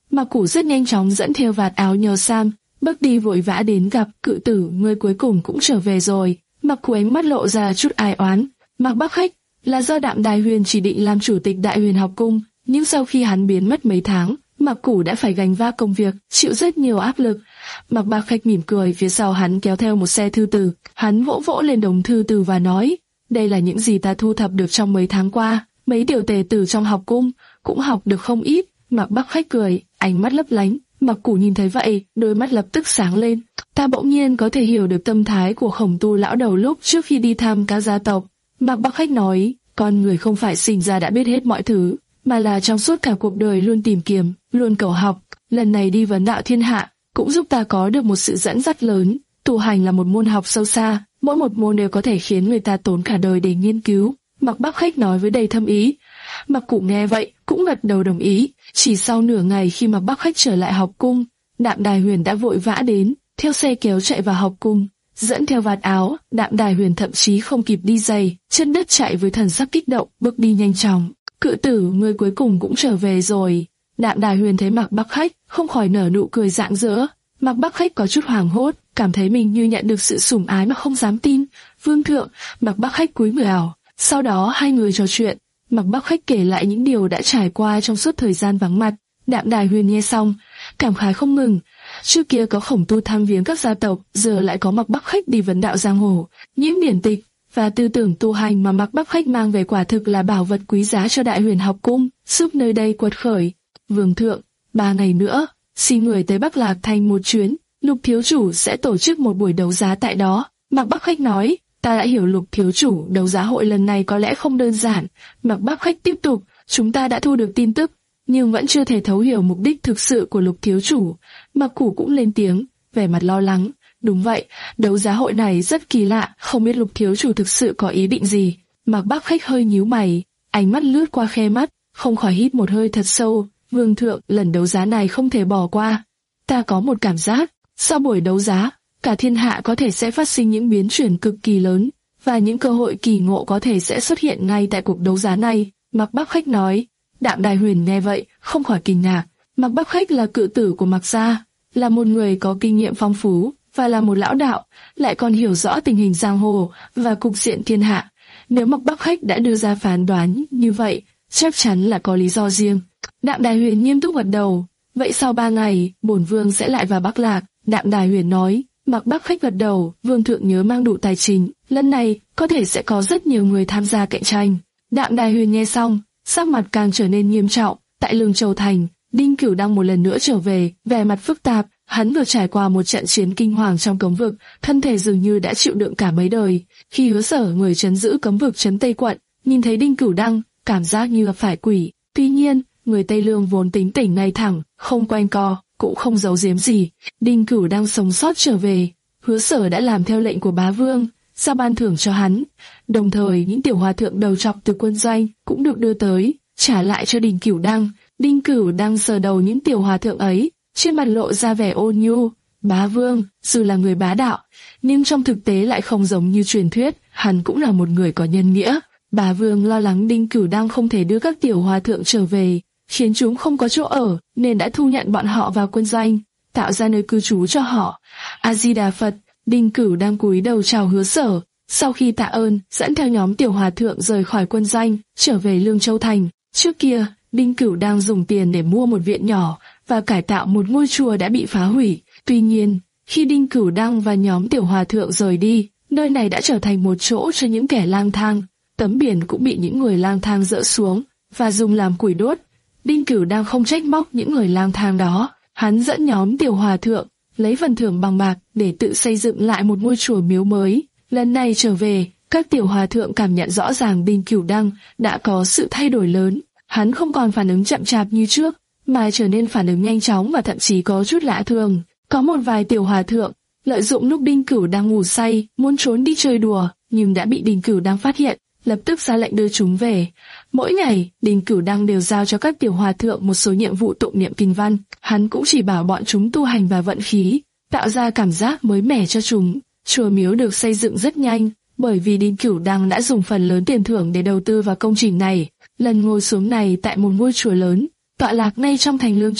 Mạc Củ rất nhanh chóng dẫn theo vạt áo nhờ sam, bước đi vội vã đến gặp Cự Tử, ngươi cuối cùng cũng trở về rồi. Mạc Củ ánh mắt lộ ra chút ai oán. Mạc Bắc Khách là do Đạm Đài Huyền chỉ định làm chủ tịch Đại Huyền học cung, nhưng sau khi hắn biến mất mấy tháng, Mạc Củ đã phải gánh vác công việc, chịu rất nhiều áp lực. Mạc Bắc Khách mỉm cười, phía sau hắn kéo theo một xe thư từ, hắn vỗ vỗ lên đống thư từ và nói: đây là những gì ta thu thập được trong mấy tháng qua, mấy tiểu tề tử trong học cung cũng học được không ít. Mạc Bắc Khách cười, ánh mắt lấp lánh. Mạc Củ nhìn thấy vậy, đôi mắt lập tức sáng lên. Ta bỗng nhiên có thể hiểu được tâm thái của Khổng Tu lão đầu lúc trước khi đi thăm các gia tộc. Mạc Bắc Khách nói, con người không phải sinh ra đã biết hết mọi thứ, mà là trong suốt cả cuộc đời luôn tìm kiếm, luôn cầu học. Lần này đi vấn đạo thiên hạ, cũng giúp ta có được một sự dẫn dắt lớn. Tu hành là một môn học sâu xa, mỗi một môn đều có thể khiến người ta tốn cả đời để nghiên cứu. Mạc Bắc Khách nói với đầy thâm ý. Mạc Củ nghe vậy, cũng gật đầu đồng ý. Chỉ sau nửa ngày khi Mạc Bắc Khách trở lại học cung, Đạm Đài Huyền đã vội vã đến, theo xe kéo chạy vào học cung, dẫn theo vạt áo. Đạm Đài Huyền thậm chí không kịp đi giày, chân đất chạy với thần sắc kích động, bước đi nhanh chóng. Cự Tử, ngươi cuối cùng cũng trở về rồi. Đạm Đài Huyền thấy Mạc Bắc Khách, không khỏi nở nụ cười rạng rỡ. Mạc Bắc Khách có chút hoảng hốt, cảm thấy mình như nhận được sự sủng ái mà không dám tin. Vương thượng, Mạc Bắc Khách cúi người ảo. Sau đó hai người trò chuyện. Mạc Bắc Khách kể lại những điều đã trải qua trong suốt thời gian vắng mặt. Đạm Đài Huyền nghe xong, cảm khái không ngừng. Trước kia có Khổng Tu thăm viếng các gia tộc, giờ lại có Mạc Bắc Khách đi vấn đạo giang hồ. Những điển tịch và tư tưởng tu hành mà Mạc Bắc Khách mang về quả thực là bảo vật quý giá cho Đại Huyền học cung, giúp nơi đây quật khởi. Vương thượng, ba ngày nữa, xin người tới Bắc Lạc Thành một chuyến. Lục thiếu chủ sẽ tổ chức một buổi đấu giá tại đó. Mạc Bắc Khách nói, ta đã hiểu Lục thiếu chủ, đấu giá hội lần này có lẽ không đơn giản. Mạc Bắc Khách tiếp tục, chúng ta đã thu được tin tức, nhưng vẫn chưa thể thấu hiểu mục đích thực sự của Lục thiếu chủ. Mạc Củ cũng lên tiếng, vẻ mặt lo lắng. Đúng vậy, đấu giá hội này rất kỳ lạ, không biết Lục thiếu chủ thực sự có ý định gì. Mạc Bắc Khách hơi nhíu mày, ánh mắt lướt qua khe mắt, không khỏi hít một hơi thật sâu. Vương thượng, lần đấu giá này không thể bỏ qua. Ta có một cảm giác, sau buổi đấu giá, cả thiên hạ có thể sẽ phát sinh những biến chuyển cực kỳ lớn, và những cơ hội kỳ ngộ có thể sẽ xuất hiện ngay tại cuộc đấu giá này. Mạc Bắc Khách nói. Đạm Đài Huyền nghe vậy, không khỏi kinh ngạc. Mạc Bắc Khách là cự tử của Mạc gia, là một người có kinh nghiệm phong phú, và là một lão đạo, lại còn hiểu rõ tình hình giang hồ và cục diện thiên hạ. Nếu Mạc Bắc Khách đã đưa ra phán đoán như vậy, chắc chắn là có lý do riêng. Đạm Đài Huyền nghiêm túc gật đầu. Vậy sau ba ngày, bổn vương sẽ lại vào Bắc Lạc. Đạm Đài Huyền nói. Mạc Bắc Khách gật đầu. Vương thượng nhớ mang đủ tài chính, lần này có thể sẽ có rất nhiều người tham gia cạnh tranh. Đạm Đài Huyền nghe xong, sắc mặt càng trở nên nghiêm trọng. Tại Lương Châu Thành, Đinh Cửu đang một lần nữa trở về, vẻ mặt phức tạp. Hắn vừa trải qua một trận chiến kinh hoàng trong cấm vực, thân thể dường như đã chịu đựng cả mấy đời. Khi Hứa Sở, người trấn giữ cấm vực trấn Tây Quận, nhìn thấy Đinh Cửu Đăng, cảm giác như gặp phải quỷ. Tuy nhiên, người Tây Lương vốn tính tình ngay thẳng, không quanh co, cũng không giấu giếm gì. Đinh Cửu Đăng sống sót trở về, Hứa Sở đã làm theo lệnh của bá vương, giao ban thưởng cho hắn. Đồng thời, những tiểu hòa thượng đầu trọc từ quân doanh cũng được đưa tới, trả lại cho Đinh Cửu Đăng. Đinh Cửu Đăng sờ đầu những tiểu hòa thượng ấy, trên mặt lộ ra vẻ ôn nhu. Bá vương, dù là người bá đạo, nhưng trong thực tế lại không giống như truyền thuyết, hắn cũng là một người có nhân nghĩa. Bá vương lo lắng Đinh Cửu Đăng không thể đưa các tiểu hòa thượng trở về, khiến chúng không có chỗ ở, nên đã thu nhận bọn họ vào quân doanh, tạo ra nơi cư trú cho họ. A Di Đà Phật. Đinh Cửu Đăng cúi đầu chào Hứa Sở, sau khi tạ ơn, dẫn theo nhóm tiểu hòa thượng rời khỏi quân doanh, trở về Lương Châu Thành. Trước kia, Đinh Cửu đang dùng tiền để mua một viện nhỏ và cải tạo một ngôi chùa đã bị phá hủy. Tuy nhiên, khi Đinh Cửu Đăng và nhóm tiểu hòa thượng rời đi, nơi này đã trở thành một chỗ cho những kẻ lang thang. Tấm biển cũng bị những người lang thang dỡ xuống và dùng làm củi đốt. Đinh Cửu Đăng không trách móc những người lang thang đó, hắn dẫn nhóm tiểu hòa thượng lấy phần thưởng bằng bạc để tự xây dựng lại một ngôi chùa miếu mới. Lần này trở về, các tiểu hòa thượng cảm nhận rõ ràng Đinh Cửu Đăng đã có sự thay đổi lớn. Hắn không còn phản ứng chậm chạp như trước, mà trở nên phản ứng nhanh chóng và thậm chí có chút lạ thường. Có một vài tiểu hòa thượng lợi dụng lúc Đinh Cửu đang ngủ say, muốn trốn đi chơi đùa, nhưng đã bị Đinh Cửu đang phát hiện, lập tức ra lệnh đưa chúng về. Mỗi ngày, Đinh Cửu Đăng đều giao cho các tiểu hòa thượng một số nhiệm vụ tụng niệm kinh văn. Hắn cũng chỉ bảo bọn chúng tu hành và vận khí, tạo ra cảm giác mới mẻ cho chúng. Chùa miếu được xây dựng rất nhanh, bởi vì Đinh Cửu Đăng đã dùng phần lớn tiền thưởng để đầu tư vào công trình này. Lần ngồi xuống này tại một ngôi chùa lớn, tọa lạc ngay trong thành Lương Châu,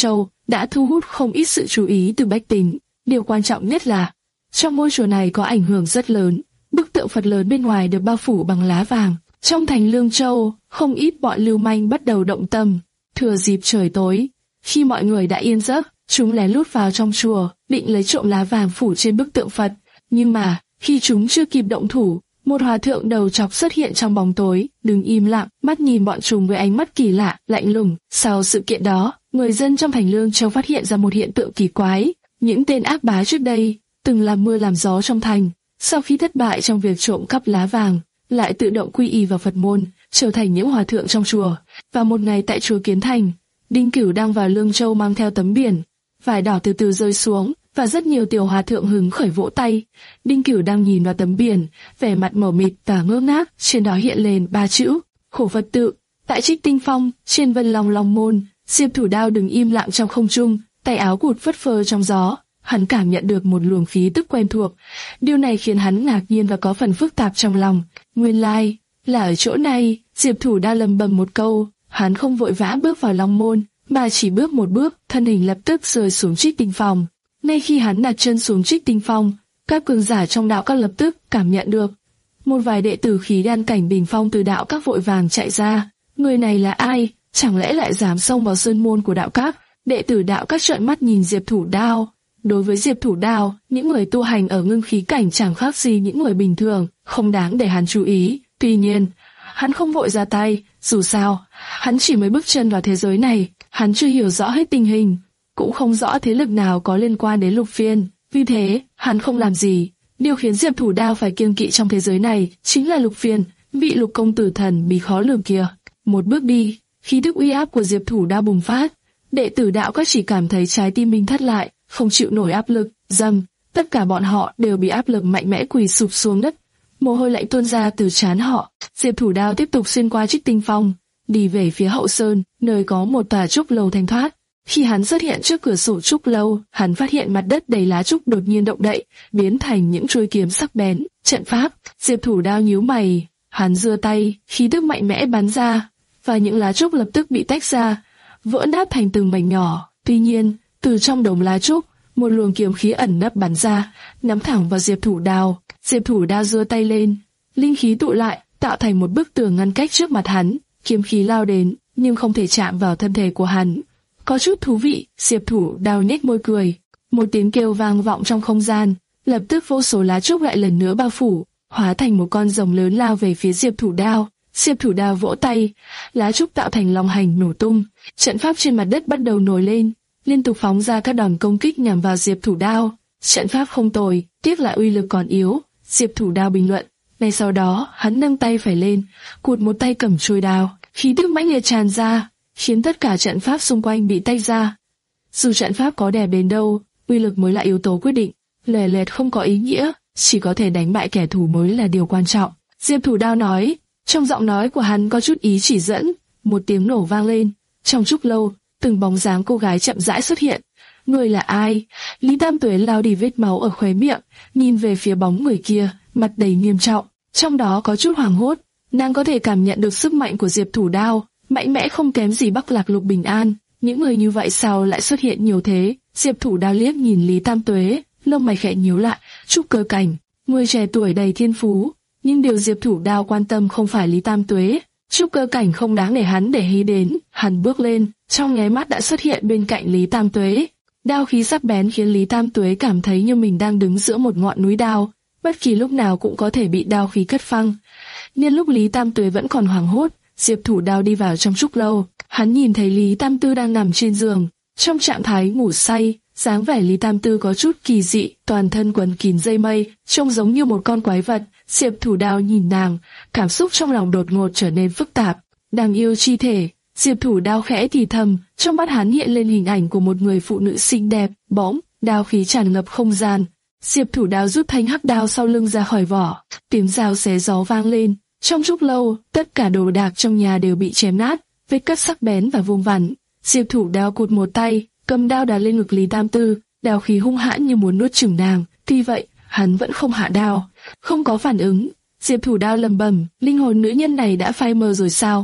đã thu hút không ít sự chú ý từ bách tính. Điều quan trọng nhất là, trong ngôi chùa này có ảnh hưởng rất lớn, bức tượng Phật lớn bên ngoài được bao phủ bằng lá vàng. Trong thành Lương Châu, không ít bọn lưu manh bắt đầu động tâm. Thừa dịp trời tối, khi mọi người đã yên giấc, chúng lén lút vào trong chùa, định lấy trộm lá vàng phủ trên bức tượng Phật. Nhưng mà, khi chúng chưa kịp động thủ, một hòa thượng đầu trọc xuất hiện trong bóng tối, đứng im lặng, mắt nhìn bọn chúng với ánh mắt kỳ lạ, lạnh lùng. Sau sự kiện đó, người dân trong thành Lương Châu phát hiện ra một hiện tượng kỳ quái. Những tên ác bá trước đây, từng làm mưa làm gió trong thành, sau khi thất bại trong việc trộm cắp lá vàng, lại tự động quy y vào Phật môn, trở thành những hòa thượng trong chùa. Và một ngày tại chùa Kiến Thành, Đinh Cửu đang vào Lương Châu mang theo tấm biển, vải đỏ từ từ rơi xuống, và rất nhiều tiểu hòa thượng hứng khởi vỗ tay. Đinh Cửu đang nhìn vào tấm biển, vẻ mặt mờ mịt và ngơ ngác, trên đó hiện lên ba chữ: Khổ Phật tự. Tại Trích Tinh Phong, trên Vân Long Long Môn, Diệp Thủ Đao đứng im lặng trong không trung, tay áo cụt phất phơ trong gió. Hắn cảm nhận được một luồng khí tức quen thuộc. Điều này khiến hắn ngạc nhiên và có phần phức tạp trong lòng. Nguyên lai là ở chỗ này. Diệp Thủ Đao lầm bầm một câu. Hắn không vội vã bước vào Long Môn, mà chỉ bước một bước, thân hình lập tức rơi xuống Trích Tinh Phong. Ngay khi hắn đặt chân xuống Trích Tinh Phong, các cường giả trong đạo các lập tức cảm nhận được. Một vài đệ tử khí đan cảnh bình phong từ đạo các vội vàng chạy ra. Người này là ai? Chẳng lẽ lại dám xông vào sơn môn của đạo các? Đệ tử đạo các trợn mắt nhìn Diệp Thủ Đao. Đối với Diệp Thủ Đao, những người tu hành ở ngưng khí cảnh chẳng khác gì những người bình thường, không đáng để hắn chú ý. Tuy nhiên, hắn không vội ra tay, dù sao, hắn chỉ mới bước chân vào thế giới này, hắn chưa hiểu rõ hết tình hình, cũng không rõ thế lực nào có liên quan đến Lục Phiên. Vì thế, hắn không làm gì. Điều khiến Diệp Thủ Đao phải kiêng kỵ trong thế giới này chính là Lục Phiên, vị Lục công tử thần bí khó lường kia. Một bước đi, khí tức uy áp của Diệp Thủ Đao bùng phát. Đệ tử đạo các chỉ cảm thấy trái tim mình thắt lại, không chịu nổi áp lực. Dầm, tất cả bọn họ đều bị áp lực mạnh mẽ quỳ sụp xuống đất. Mồ hôi lạnh tuôn ra từ trán họ. Diệp Thủ Đao tiếp tục xuyên qua Trích Tinh Phong, đi về phía hậu sơn, nơi có một tòa trúc lâu thanh thoát. Khi hắn xuất hiện trước cửa sổ trúc lâu, hắn phát hiện mặt đất đầy lá trúc đột nhiên động đậy, biến thành những chuôi kiếm sắc bén. Trận pháp. Diệp Thủ Đao nhíu mày, hắn giơ tay, khí tức mạnh mẽ bắn ra, và những lá trúc lập tức bị tách ra, vỡ nát thành từng mảnh nhỏ. Tuy nhiên, từ trong đống lá trúc, một luồng kiếm khí ẩn nấp bắn ra, nhắm thẳng vào Diệp Thủ Đao. Diệp Thủ Đao giơ tay lên, linh khí tụ lại, tạo thành một bức tường ngăn cách trước mặt hắn. Kiếm khí lao đến, nhưng không thể chạm vào thân thể của hắn. Có chút thú vị. Diệp Thủ Đao nhếch môi cười. Một tiếng kêu vang vọng trong không gian, lập tức vô số lá trúc lại lần nữa bao phủ, hóa thành một con rồng lớn lao về phía Diệp Thủ Đao. Diệp Thủ Đao vỗ tay, lá trúc tạo thành long hành nổ tung. Trận pháp trên mặt đất bắt đầu nổi lên, liên tục phóng ra các đòn công kích nhằm vào Diệp Thủ Đao. Trận pháp không tồi, tiếc là uy lực còn yếu. Diệp Thủ Đao bình luận. Ngay sau đó, hắn nâng tay phải lên, cụt một tay cầm chuôi đao, khí tức mãnh liệt tràn ra, khiến tất cả trận pháp xung quanh bị tách ra. Dù trận pháp có đẹp đến đâu, uy lực mới là yếu tố quyết định. Lẻ lẹt không có ý nghĩa, chỉ có thể đánh bại kẻ thù mới là điều quan trọng. Diệp Thủ Đao nói. Trong giọng nói của hắn có chút ý chỉ dẫn. Một tiếng nổ vang lên. Trong trúc lâu, từng bóng dáng cô gái chậm rãi xuất hiện. Người là ai? Lý Tam Tuế lau đi vết máu ở khóe miệng, nhìn về phía bóng người kia, mặt đầy nghiêm trọng, trong đó có chút hoảng hốt. Nàng có thể cảm nhận được sức mạnh của Diệp Thủ Đao, mạnh mẽ không kém gì Bắc Lạc Lục Bình An. Những người như vậy sao lại xuất hiện nhiều thế? Diệp Thủ Đao liếc nhìn Lý Tam Tuế, lông mày khẽ nhíu lại. Trúc Cơ Cảnh, người trẻ tuổi đầy thiên phú, nhưng điều Diệp Thủ Đao quan tâm không phải Lý Tam Tuế. Trúc Cơ Cảnh không đáng để hắn để ý đến. Hắn bước lên, trong nháy mắt đã xuất hiện bên cạnh Lý Tam Tuế. Đao khí sắc bén khiến Lý Tam Tuế cảm thấy như mình đang đứng giữa một ngọn núi đao, bất kỳ lúc nào cũng có thể bị đao khí cắt phăng. Nhân lúc Lý Tam Tuế vẫn còn hoảng hốt, Diệp Thủ Đao đi vào trong trúc lâu. Hắn nhìn thấy Lý Tam Tư đang nằm trên giường, trong trạng thái ngủ say. Dáng vẻ Lý Tam Tư có chút kỳ dị, toàn thân quấn kín dây mây, trông giống như một con quái vật. Diệp Thủ Đao nhìn nàng, cảm xúc trong lòng đột ngột trở nên phức tạp. Đáng yêu chi thể. Diệp Thủ Đao khẽ thì thầm, trong mắt hắn hiện lên hình ảnh của một người phụ nữ xinh đẹp. Bỗng, đao khí tràn ngập không gian. Diệp Thủ Đao rút thanh hắc đao sau lưng ra khỏi vỏ, tiếng dao xé gió vang lên. Trong trúc lâu, tất cả đồ đạc trong nhà đều bị chém nát, vết cắt sắc bén và vuông vắn. Diệp Thủ Đao cụt một tay, cầm đao đá lên ngực Lý Tam Tư, đao khí hung hãn như muốn nuốt chửng nàng. Tuy vậy, hắn vẫn không hạ đao, không có phản ứng. Diệp Thủ Đao lầm bầm, linh hồn nữ nhân này đã phai mờ rồi sao?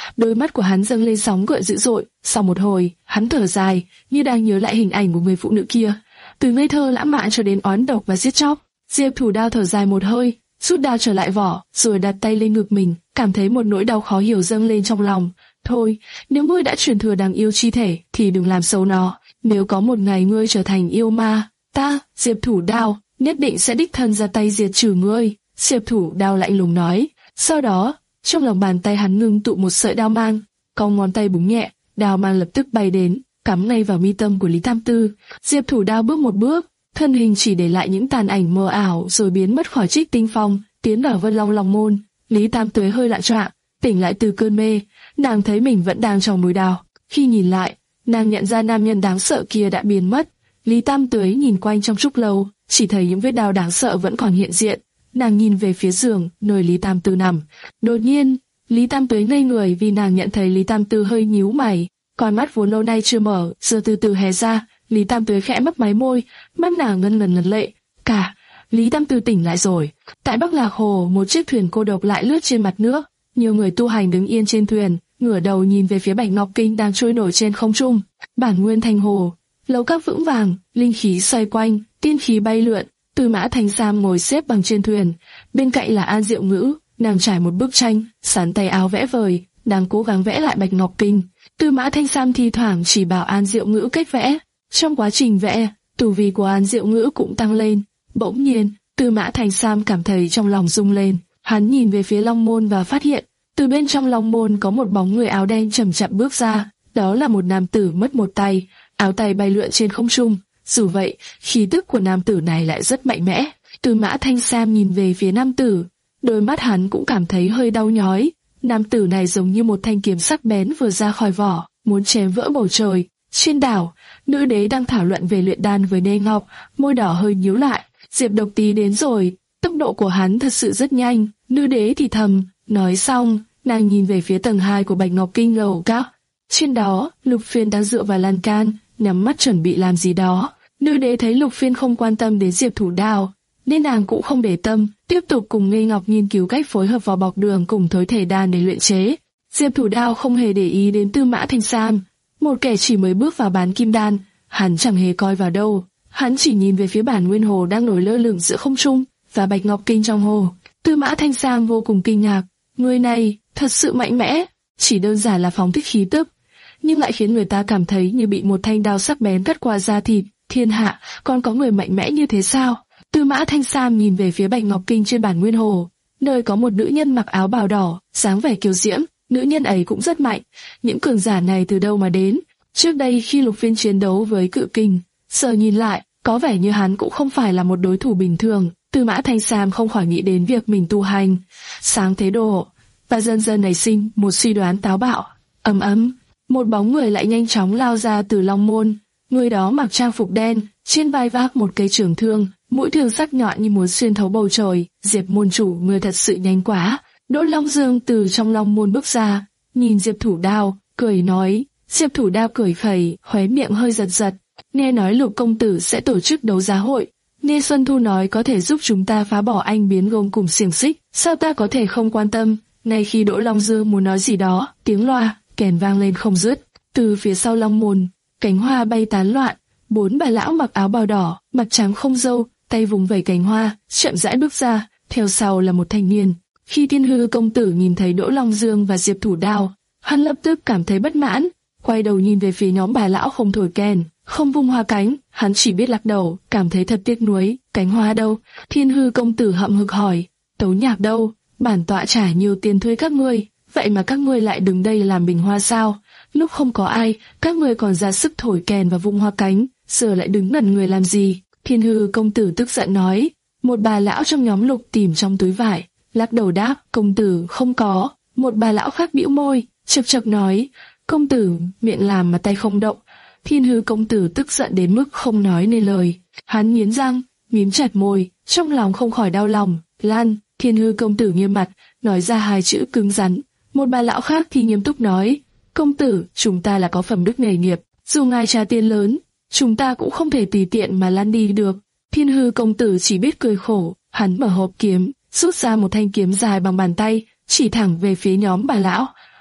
đôi mắt của hắn dâng lên sóng gợn dữ dội. Sau một hồi, hắn thở dài, như đang nhớ lại hình ảnh của người phụ nữ kia, từ ngây thơ lãng mạn cho đến oán độc và giết chóc. Diệp Thủ Đao thở dài một hơi, rút đao trở lại vỏ, rồi đặt tay lên ngực mình, cảm thấy một nỗi đau khó hiểu dâng lên trong lòng. Thôi, nếu ngươi đã truyền thừa đáng yêu chi thể, thì đừng làm xấu nó. Nếu có một ngày ngươi trở thành yêu ma, ta, Diệp Thủ Đao, nhất định sẽ đích thân ra tay diệt trừ ngươi. Diệp Thủ Đao lạnh lùng nói. Sau đó, trong lòng bàn tay hắn ngưng tụ một sợi đao mang, cong ngón tay búng nhẹ, đao mang lập tức bay đến, cắm ngay vào mi tâm của Lý Tam Tư. Diệp Thủ Đao bước một bước, thân hình chỉ để lại những tàn ảnh mờ ảo rồi biến mất khỏi Trích Tinh Phong, tiến vào Vân Long Long Môn. Lý Tam Tuế hơi loạn choạng, tỉnh lại từ cơn mê, nàng thấy mình vẫn đang trong núi đào. Khi nhìn lại, nàng nhận ra nam nhân đáng sợ kia đã biến mất. Lý Tam Tuế nhìn quanh trong trúc lâu, chỉ thấy những vết đao đáng sợ vẫn còn hiện diện. Nàng nhìn về phía giường nơi Lý Tam Tư nằm. Đột nhiên, Lý Tam Tuế ngây người vì nàng nhận thấy Lý Tam Tư hơi nhíu mày, con mắt vốn lâu nay chưa mở, giờ từ từ hé ra. Lý Tam Tuế khẽ mấp máy môi, mắt nàng ngân ngần ngấn lệ. Cả, Lý Tam Tư tỉnh lại rồi. Tại Bắc Lạc Hồ, một chiếc thuyền cô độc lại lướt trên mặt nước. Nhiều người tu hành đứng yên trên thuyền, ngửa đầu nhìn về phía Bạch Ngọc Kinh đang trôi nổi trên không trung. Bản nguyên thành hồ, lầu các vững vàng, linh khí xoay quanh, tiên khí bay lượn. Tư Mã Thanh Sam ngồi xếp bằng trên thuyền, bên cạnh là An Diệu Ngữ, nàng trải một bức tranh, sắn tay áo vẽ vời, đang cố gắng vẽ lại Bạch Ngọc Kinh. Tư Mã Thanh Sam thi thoảng chỉ bảo An Diệu Ngữ cách vẽ. Trong quá trình vẽ, tu vi của An Diệu Ngữ cũng tăng lên. Bỗng nhiên, Tư Mã Thanh Sam cảm thấy trong lòng rung lên. Hắn nhìn về phía Long Môn và phát hiện, từ bên trong Long Môn có một bóng người áo đen chậm chậm bước ra. Đó là một nam tử mất một tay, áo tay bay lượn trên không trung. Dù vậy, khí tức của nam tử này lại rất mạnh mẽ. Tư Mã Thanh Sam nhìn về phía nam tử, đôi mắt hắn cũng cảm thấy hơi đau nhói. Nam tử này giống như một thanh kiếm sắc bén vừa ra khỏi vỏ, muốn chém vỡ bầu trời. Trên đảo, nữ đế đang thảo luận về luyện đan với Đê Ngọc, môi đỏ hơi nhíu lại. Diệp Độc Tí đến rồi, tốc độ của hắn thật sự rất nhanh. Nữ đế thì thầm, nói xong, nàng nhìn về phía tầng hai của Bạch Ngọc Kinh lầu các. Trên đó, Lục Phiên đang dựa vào lan can, nhắm mắt chuẩn bị làm gì đó. Nữ đế thấy Lục Phiên không quan tâm đến Diệp Thủ Đao, nên nàng cũng không để tâm, tiếp tục cùng Nghê Ngọc nghiên cứu cách phối hợp vỏ bọc đường cùng thối thể đan để luyện chế. Diệp Thủ Đao không hề để ý đến Tư Mã Thanh Sam, một kẻ chỉ mới bước vào bán kim đan, hắn chẳng hề coi vào đâu. Hắn chỉ nhìn về phía bản nguyên hồ đang nổi lơ lửng giữa không trung và Bạch Ngọc Kinh trong hồ. Tư Mã Thanh Sam vô cùng kinh ngạc, người này thật sự mạnh mẽ, chỉ đơn giản là phóng thích khí tức, nhưng lại khiến người ta cảm thấy như bị một thanh đao sắc bén cắt qua da thịt. Thiên hạ còn có người mạnh mẽ như thế sao? Tư Mã Thanh Sam nhìn về phía Bạch Ngọc Kinh trên bản nguyên hồ, nơi có một nữ nhân mặc áo bào đỏ, dáng vẻ kiêu diễm. Nữ nhân ấy cũng rất mạnh. Những cường giả này từ đâu mà đến? Trước đây khi Lục Phiên chiến đấu với Cự Kình, giờ nhìn lại, có vẻ như hắn cũng không phải là một đối thủ bình thường. Tư Mã Thanh Sam không khỏi nghĩ đến việc mình tu hành, sáng thế độ, và dần dần nảy sinh một suy đoán táo bạo. Ầm ầm, một bóng người lại nhanh chóng lao ra từ Long Môn. Người đó mặc trang phục đen, trên vai vác một cây trường thương, mũi thương sắc nhọn như muốn xuyên thấu bầu trời. Diệp môn chủ, người thật sự nhanh quá. Đỗ Long Dương từ trong Long Môn bước ra, nhìn Diệp Thủ Đao, cười nói. Diệp Thủ Đao cười khẩy, khóe miệng hơi giật giật. Nghe nói Lục công tử sẽ tổ chức đấu giá hội, Nghe Xuân Thu nói có thể giúp chúng ta phá bỏ anh biến gông cùng xiềng xích, sao ta có thể không quan tâm? Ngay khi Đỗ Long Dương muốn nói gì đó, tiếng loa, kèn vang lên không dứt. Từ phía sau Long Môn, cánh hoa bay tán loạn, bốn bà lão mặc áo bào đỏ, mặt trắng không râu, tay vùng vẩy cánh hoa, chậm rãi bước ra, theo sau là một thanh niên. Khi Thiên Hư công tử nhìn thấy Đỗ Long Dương và Diệp Thủ Đao, hắn lập tức cảm thấy bất mãn, quay đầu nhìn về phía nhóm bà lão không thổi kèn, không vung hoa cánh, hắn chỉ biết lắc đầu, cảm thấy thật tiếc nuối. Cánh hoa đâu? Thiên Hư công tử hậm hực hỏi. Tấu nhạc đâu? Bản tọa trả nhiều tiền thuê các ngươi, vậy mà các ngươi lại đứng đây làm bình hoa sao? Lúc không có ai, các ngươi còn ra sức thổi kèn và vung hoa cánh, giờ lại đứng ngẩn người làm gì? Thiên Hư công tử tức giận nói. Một bà lão trong nhóm Lục tìm trong túi vải, lắc đầu đáp, công tử không có. Một bà lão khác bĩu môi, chật chật nói, công tử miệng làm mà tay không động. Thiên Hư công tử tức giận đến mức không nói nên lời, hắn nghiến răng, mím chặt môi, trong lòng không khỏi đau lòng. Lan, Thiên Hư công tử nghiêm mặt, nói ra hai chữ cứng rắn. Một bà lão khác thì nghiêm túc nói, công tử, chúng ta là có phẩm đức nghề nghiệp, dù ngài trả tiền lớn, chúng ta cũng không thể tùy tiện mà lăn đi được. Thiên Hư công tử chỉ biết cười khổ, hắn mở hộp kiếm, rút ra một thanh kiếm dài bằng bàn tay, chỉ thẳng về phía nhóm bà lão.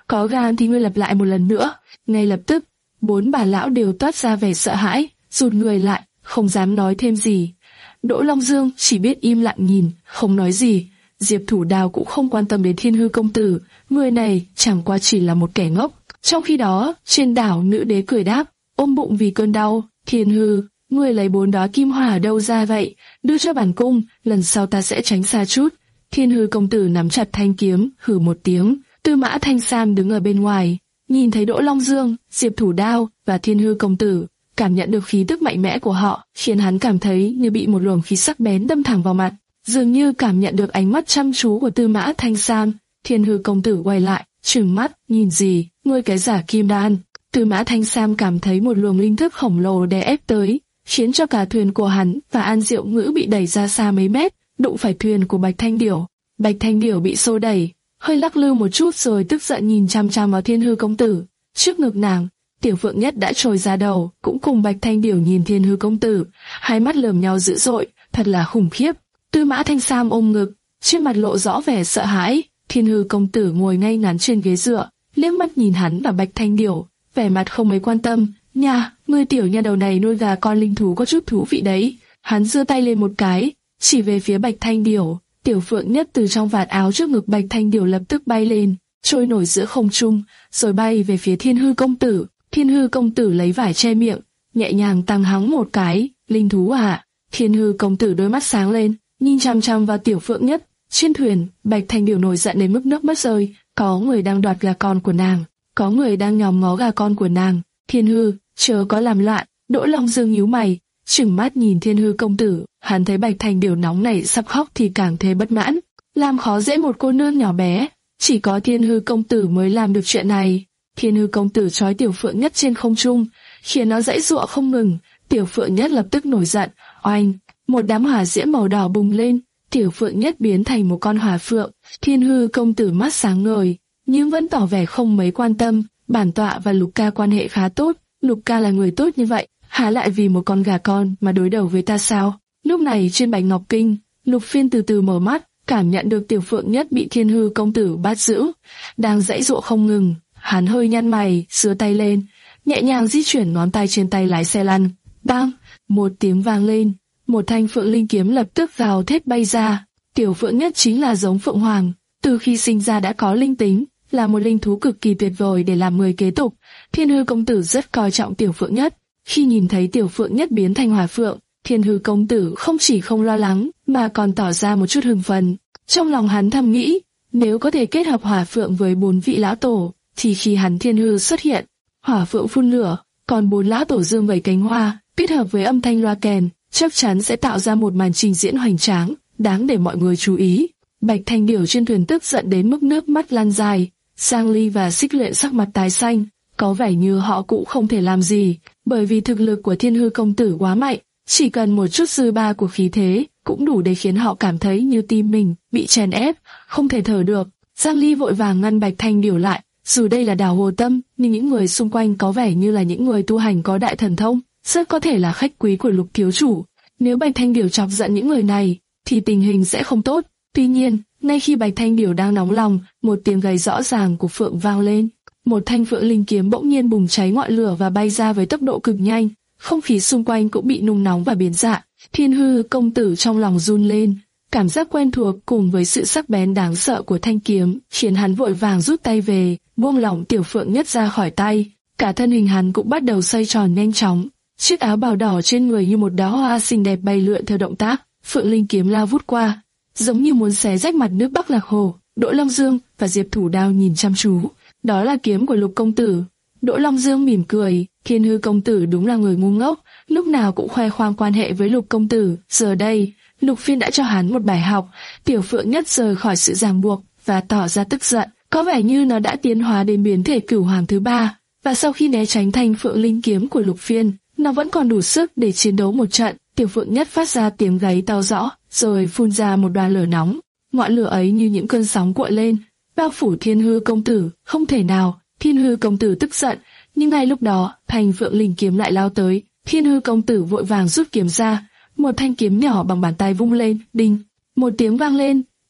có gan thì ngươi lặp lại một lần nữa. Ngay lập tức, bốn bà lão đều toát ra vẻ sợ hãi, rụt người lại, không dám nói thêm gì. Đỗ Long Dương chỉ biết im lặng nhìn, không nói gì. Diệp Thủ Đào cũng không quan tâm đến Thiên Hư công tử, người này chẳng qua chỉ là một kẻ ngốc. Trong khi đó, trên đảo nữ đế cười đáp, ôm bụng vì cơn đau, Thiên Hư, ngươi lấy bốn đóa kim hoa ở đâu ra vậy? Đưa cho bản cung, lần sau ta sẽ tránh xa chút. Thiên Hư công tử nắm chặt thanh kiếm, hừ một tiếng. Tư Mã Thanh Sam đứng ở bên ngoài, nhìn thấy Đỗ Long Dương, Diệp Thủ Đao và Thiên Hư công tử, cảm nhận được khí tức mạnh mẽ của họ, khiến hắn cảm thấy như bị một luồng khí sắc bén đâm thẳng vào mặt. Dường như cảm nhận được ánh mắt chăm chú của Tư Mã Thanh Sam, Thiên Hư công tử quay lại, trừng mắt, nhìn gì, ngươi cái giả kim đan. Tư Mã Thanh Sam cảm thấy một luồng linh thức khổng lồ đè ép tới, khiến cho cả thuyền của hắn và An Diệu Ngữ bị đẩy ra xa mấy mét, đụng phải thuyền của Bạch Thanh Điểu. Bạch Thanh Điểu bị xô đẩy, hơi lắc lư một chút rồi tức giận nhìn chăm chăm vào Thiên Hư công tử. Trước ngực nàng, Tiểu Phượng Nhất đã trồi ra đầu, cũng cùng Bạch Thanh Điểu nhìn Thiên Hư công tử, hai mắt lườm nhau dữ dội, thật là khủng khiếp. Tư Mã Thanh Sam ôm ngực, trên mặt lộ rõ vẻ sợ hãi. Thiên Hư công tử ngồi ngay ngắn trên ghế dựa, liếc mắt nhìn hắn và Bạch Thanh Điểu, vẻ mặt không mấy quan tâm. Nha, ngươi tiểu nha đầu này nuôi gà con linh thú có chút thú vị đấy. Hắn giơ tay lên một cái, chỉ về phía Bạch Thanh Điểu. Tiểu Phượng Nhất từ trong vạt áo trước ngực Bạch Thanh Điểu lập tức bay lên, trôi nổi giữa không trung, rồi bay về phía Thiên Hư công tử. Thiên Hư công tử lấy vải che miệng, nhẹ nhàng tăng hắng một cái. Linh thú à? Thiên Hư công tử đôi mắt sáng lên, nhìn chăm chăm vào Tiểu Phượng Nhất. Trên thuyền, Bạch Thanh Điểu nổi giận đến mức nước mắt rơi. Có người đang đoạt gà con của nàng, có người đang nhòm ngó gà con của nàng. Thiên Hư, chớ có làm loạn. Đỗ Long Dương nhíu mày, trừng mắt nhìn Thiên Hư công tử. Hắn thấy Bạch Thanh Điểu nóng nảy sắp khóc thì càng thêm bất mãn. Làm khó dễ một cô nương nhỏ bé, chỉ có Thiên Hư công tử mới làm được chuyện này. Thiên Hư công tử trói Tiểu Phượng Nhất trên không trung, khiến nó giãy giụa không ngừng. Tiểu Phượng Nhất lập tức nổi giận, oanh, một đám hỏa diễm màu đỏ bùng lên. Tiểu Phượng Nhất biến thành một con hỏa phượng. Thiên Hư công tử mắt sáng ngời, nhưng vẫn tỏ vẻ không mấy quan tâm. Bản tọa và Lục ca quan hệ khá tốt, Lục ca là người tốt như vậy, há lại vì một con gà con mà đối đầu với ta sao? Lúc này trên Bạch Ngọc Kinh, Lục Phiên từ từ mở mắt, cảm nhận được Tiểu Phượng Nhất bị Thiên Hư công tử bắt giữ, đang giãy giụa không ngừng. Hắn hơi nhăn mày, giơ tay lên, nhẹ nhàng di chuyển ngón tay trên tay lái xe lăn. Bang! Một tiếng vang lên, một thanh phượng linh kiếm lập tức gào thét bay ra. Tiểu Phượng Nhất chính là giống Phượng Hoàng, từ khi sinh ra đã có linh tính, là một linh thú cực kỳ tuyệt vời để làm người kế tục. Thiên Hư công tử rất coi trọng Tiểu Phượng Nhất. Khi nhìn thấy Tiểu Phượng Nhất biến thành hỏa phượng, Thiên Hư công tử không chỉ không lo lắng, mà còn tỏ ra một chút hưng phấn. Trong lòng hắn thầm nghĩ, nếu có thể kết hợp hỏa phượng với bốn vị lão tổ, thì khi hắn Thiên Hư xuất hiện, hỏa phượng phun lửa, còn bốn lão tổ dương vẩy cánh hoa, kết hợp với âm thanh loa kèn, chắc chắn sẽ tạo ra một màn trình diễn hoành tráng, đáng để mọi người chú ý. Bạch Thanh Điểu trên thuyền tức giận đến mức nước mắt lan dài. Giang Ly và Xích Luyện sắc mặt tái xanh, có vẻ như họ cũng không thể làm gì, bởi vì thực lực của Thiên Hư công tử quá mạnh, chỉ cần một chút dư ba của khí thế cũng đủ để khiến họ cảm thấy như tim mình bị chèn ép, không thể thở được. Giang Ly vội vàng ngăn Bạch Thanh Điểu lại, dù đây là đảo Hồ Tâm, nhưng những người xung quanh có vẻ như là những người tu hành có đại thần thông, rất có thể là khách quý của Lục thiếu chủ. Nếu Bạch Thanh Điểu chọc giận những người này, thì tình hình sẽ không tốt. Tuy nhiên, ngay khi Bạch Thanh Điểu đang nóng lòng, một tiếng gầy rõ ràng của phượng vang lên. Một thanh phượng linh kiếm bỗng nhiên bùng cháy ngọn lửa và bay ra với tốc độ cực nhanh. Không khí xung quanh cũng bị nung nóng và biến dạng. Thiên Hư công tử trong lòng run lên, cảm giác quen thuộc cùng với sự sắc bén đáng sợ của thanh kiếm khiến hắn vội vàng rút tay về, buông lỏng Tiểu Phượng Nhất ra khỏi tay. Cả thân hình hắn cũng bắt đầu xoay tròn nhanh chóng. Chiếc áo bào đỏ trên người như một đóa hoa xinh đẹp bay lượn theo động tác. Phượng linh kiếm lao vút qua, giống như muốn xé rách mặt nước Bắc Lạc Hồ. Đỗ Long Dương và Diệp Thủ Đao nhìn chăm chú. Đó là kiếm của Lục công tử. Đỗ Long Dương mỉm cười, Thiên Hư công tử đúng là người ngu ngốc, lúc nào cũng khoe khoang quan hệ với Lục công tử. Giờ đây, Lục Phiên đã cho hắn một bài học. Tiểu Phượng Nhất rời khỏi sự ràng buộc và tỏ ra tức giận, có vẻ như nó đã tiến hóa đến biến thể Cửu Hoàng thứ ba. Và sau khi né tránh thanh phượng linh kiếm của Lục Phiên, nó vẫn còn đủ sức để chiến đấu một trận. Tiểu Phượng Nhất phát ra tiếng gáy to rõ, rồi phun ra một đoàn lửa nóng. Ngọn lửa ấy như những cơn sóng cuộn lên, bao phủ Thiên Hư công tử. Không thể nào! Thiên Hư công tử tức giận, nhưng ngay lúc đó, thanh phượng linh kiếm lại lao tới. Thiên Hư công tử vội vàng rút kiếm ra, một thanh kiếm nhỏ bằng bàn tay vung lên, đinh, một tiếng vang lên,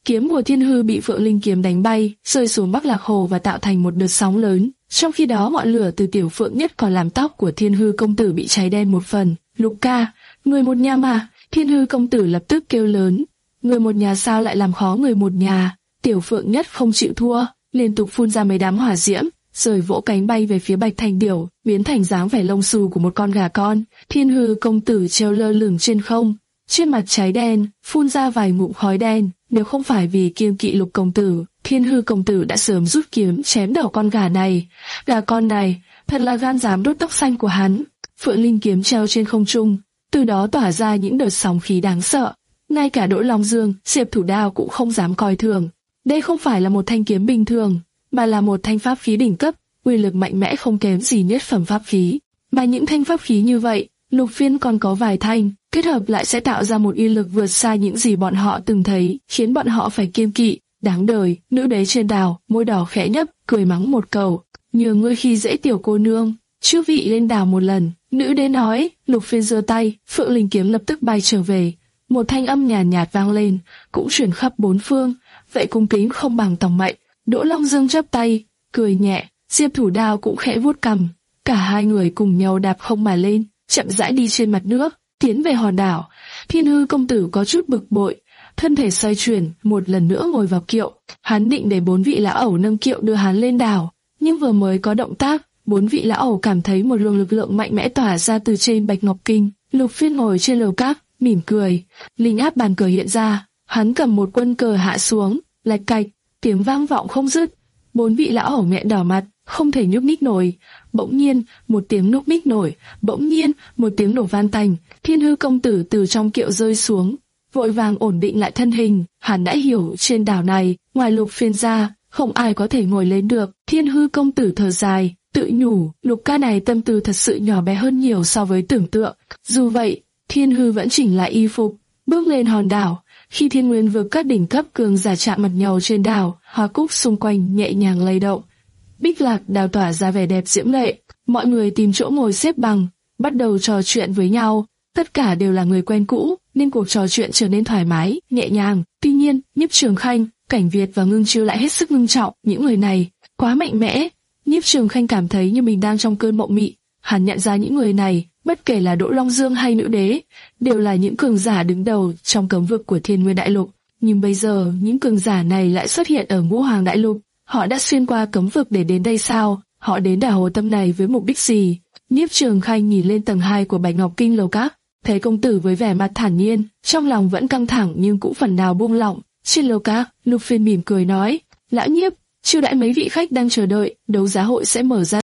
kiếm của Thiên Hư bị Phượng Linh kiếm đánh bay, rơi xuống Bắc Lạc Hồ và tạo thành một đợt sóng lớn. Trong khi đó ngọn lửa từ Tiểu Phượng Nhất còn làm tóc của Thiên Hư công tử bị cháy đen một phần. Lục ca, người một nhà mà. Thiên Hư công tử lập tức kêu lớn. Người một nhà sao lại làm khó người một nhà? Tiểu Phượng Nhất không chịu thua, liên tục phun ra mấy đám hỏa diễm, rồi vỗ cánh bay về phía Bạch Thành Điểu, biến thành dáng vẻ lông xù của một con gà con. Thiên Hư công tử treo lơ lửng trên không, trên mặt cháy đen, phun ra vài ngụm khói đen. Nếu không phải vì kiêng kỵ Lục công tử, Thiên Hư công tử đã sớm rút kiếm chém đầu con gà này. Gà con này, thật là gan dám đốt tóc xanh của hắn. Phượng Linh kiếm treo trên không trung, từ đó tỏa ra những đợt sóng khí đáng sợ. Ngay cả Đỗ Long Dương, Diệp Thủ Đao cũng không dám coi thường. Đây không phải là một thanh kiếm bình thường, mà là một thanh pháp khí đỉnh cấp, uy lực mạnh mẽ không kém gì nhất phẩm pháp khí. Mà những thanh pháp khí như vậy, Lục Phiên còn có vài thanh, kết hợp lại sẽ tạo ra một uy lực vượt xa những gì bọn họ từng thấy, khiến bọn họ phải kiêng kỵ. Đáng đời, nữ đế trên đảo, môi đỏ khẽ nhấp, cười mắng một câu, nhờ ngươi khi dễ tiểu cô nương, chư vị lên đảo một lần. Nữ đế nói. Lục Phiên giơ tay, Phượng Linh kiếm lập tức bay trở về. Một thanh âm nhàn nhạt, nhạt vang lên, cũng truyền khắp bốn phương. Vậy cung kính không bằng tòng mệnh. Đỗ Long Dương chắp tay, cười nhẹ. Diệp Thủ Đao cũng khẽ vuốt cằm. Cả hai người cùng nhau đạp không mà lên, chậm rãi đi trên mặt nước, tiến về hòn đảo. Thiên Hư công tử có chút bực bội, thân thể xoay chuyển, một lần nữa ngồi vào kiệu. Hắn định để bốn vị lão ẩu nâng kiệu đưa hắn lên đảo, nhưng vừa mới có động tác, bốn vị lão ẩu cảm thấy một luồng lực lượng mạnh mẽ tỏa ra từ trên Bạch Ngọc Kinh. Lục Phiên ngồi trên lầu cát, mỉm cười, linh áp bàn cờ hiện ra, hắn cầm một quân cờ hạ xuống, lạch cạch, tiếng vang vọng không dứt. Bốn vị lão ẩu mẹ đỏ mặt, không thể nhúc nhích nổi. Bỗng nhiên, một tiếng nhúc nhích nổi, bỗng nhiên, một tiếng nổ van tành. Thiên Hư công tử từ trong kiệu rơi xuống, vội vàng ổn định lại thân hình. Hắn đã hiểu trên đảo này, ngoài Lục Phiên ra, không ai có thể ngồi lên được. Thiên Hư công tử thở dài, tự nhủ, Lục ca này tâm tư thật sự nhỏ bé hơn nhiều so với tưởng tượng. Dù vậy, Thiên Hư vẫn chỉnh lại y phục, bước lên hòn đảo. Khi Thiên Nguyên vực các đỉnh cấp cường giả chạm mặt nhau trên đảo, hoa cúc xung quanh nhẹ nhàng lay động. Bích Lạc đào tỏa ra vẻ đẹp diễm lệ. Mọi người tìm chỗ ngồi xếp bằng, bắt đầu trò chuyện với nhau. Tất cả đều là người quen cũ, nên cuộc trò chuyện trở nên thoải mái, nhẹ nhàng. Tuy nhiên, Nhiếp Trường Khanh, Cảnh Việt và Ngưng Chiêu lại hết sức ngưng trọng. Những người này quá mạnh mẽ. Nhiếp Trường Khanh cảm thấy như mình đang trong cơn mộng mị. Hắn nhận ra những người này, bất kể là Đỗ Long Dương hay nữ đế, đều là những cường giả đứng đầu trong cấm vực của Thiên Nguyên Đại Lục. Nhưng bây giờ, những cường giả này lại xuất hiện ở Ngũ Hoàng Đại Lục. Họ đã xuyên qua cấm vực để đến đây sao? Họ đến đảo Hồ Tâm này với mục đích gì? Nhiếp Trường Khanh nhìn lên tầng hai của Bạch Ngọc Kinh lầu các, thấy công tử với vẻ mặt thản nhiên, trong lòng vẫn căng thẳng nhưng cũng phần nào buông lỏng. Trên lầu các, Lục Phiên mỉm cười nói, lão Nhiếp, chiêu đãi mấy vị khách đang chờ đợi, đấu giá hội sẽ mở ra.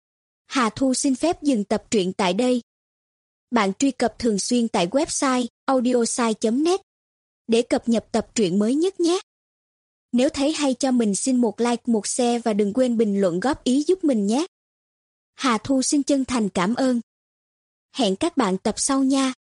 Hà Thu xin phép dừng tập truyện tại đây. Bạn truy cập thường xuyên tại website audiosai chấm net để cập nhật tập truyện mới nhất nhé. Nếu thấy hay cho mình xin một like, một share và đừng quên bình luận góp ý giúp mình nhé. Hà Thu xin chân thành cảm ơn. Hẹn các bạn tập sau nha.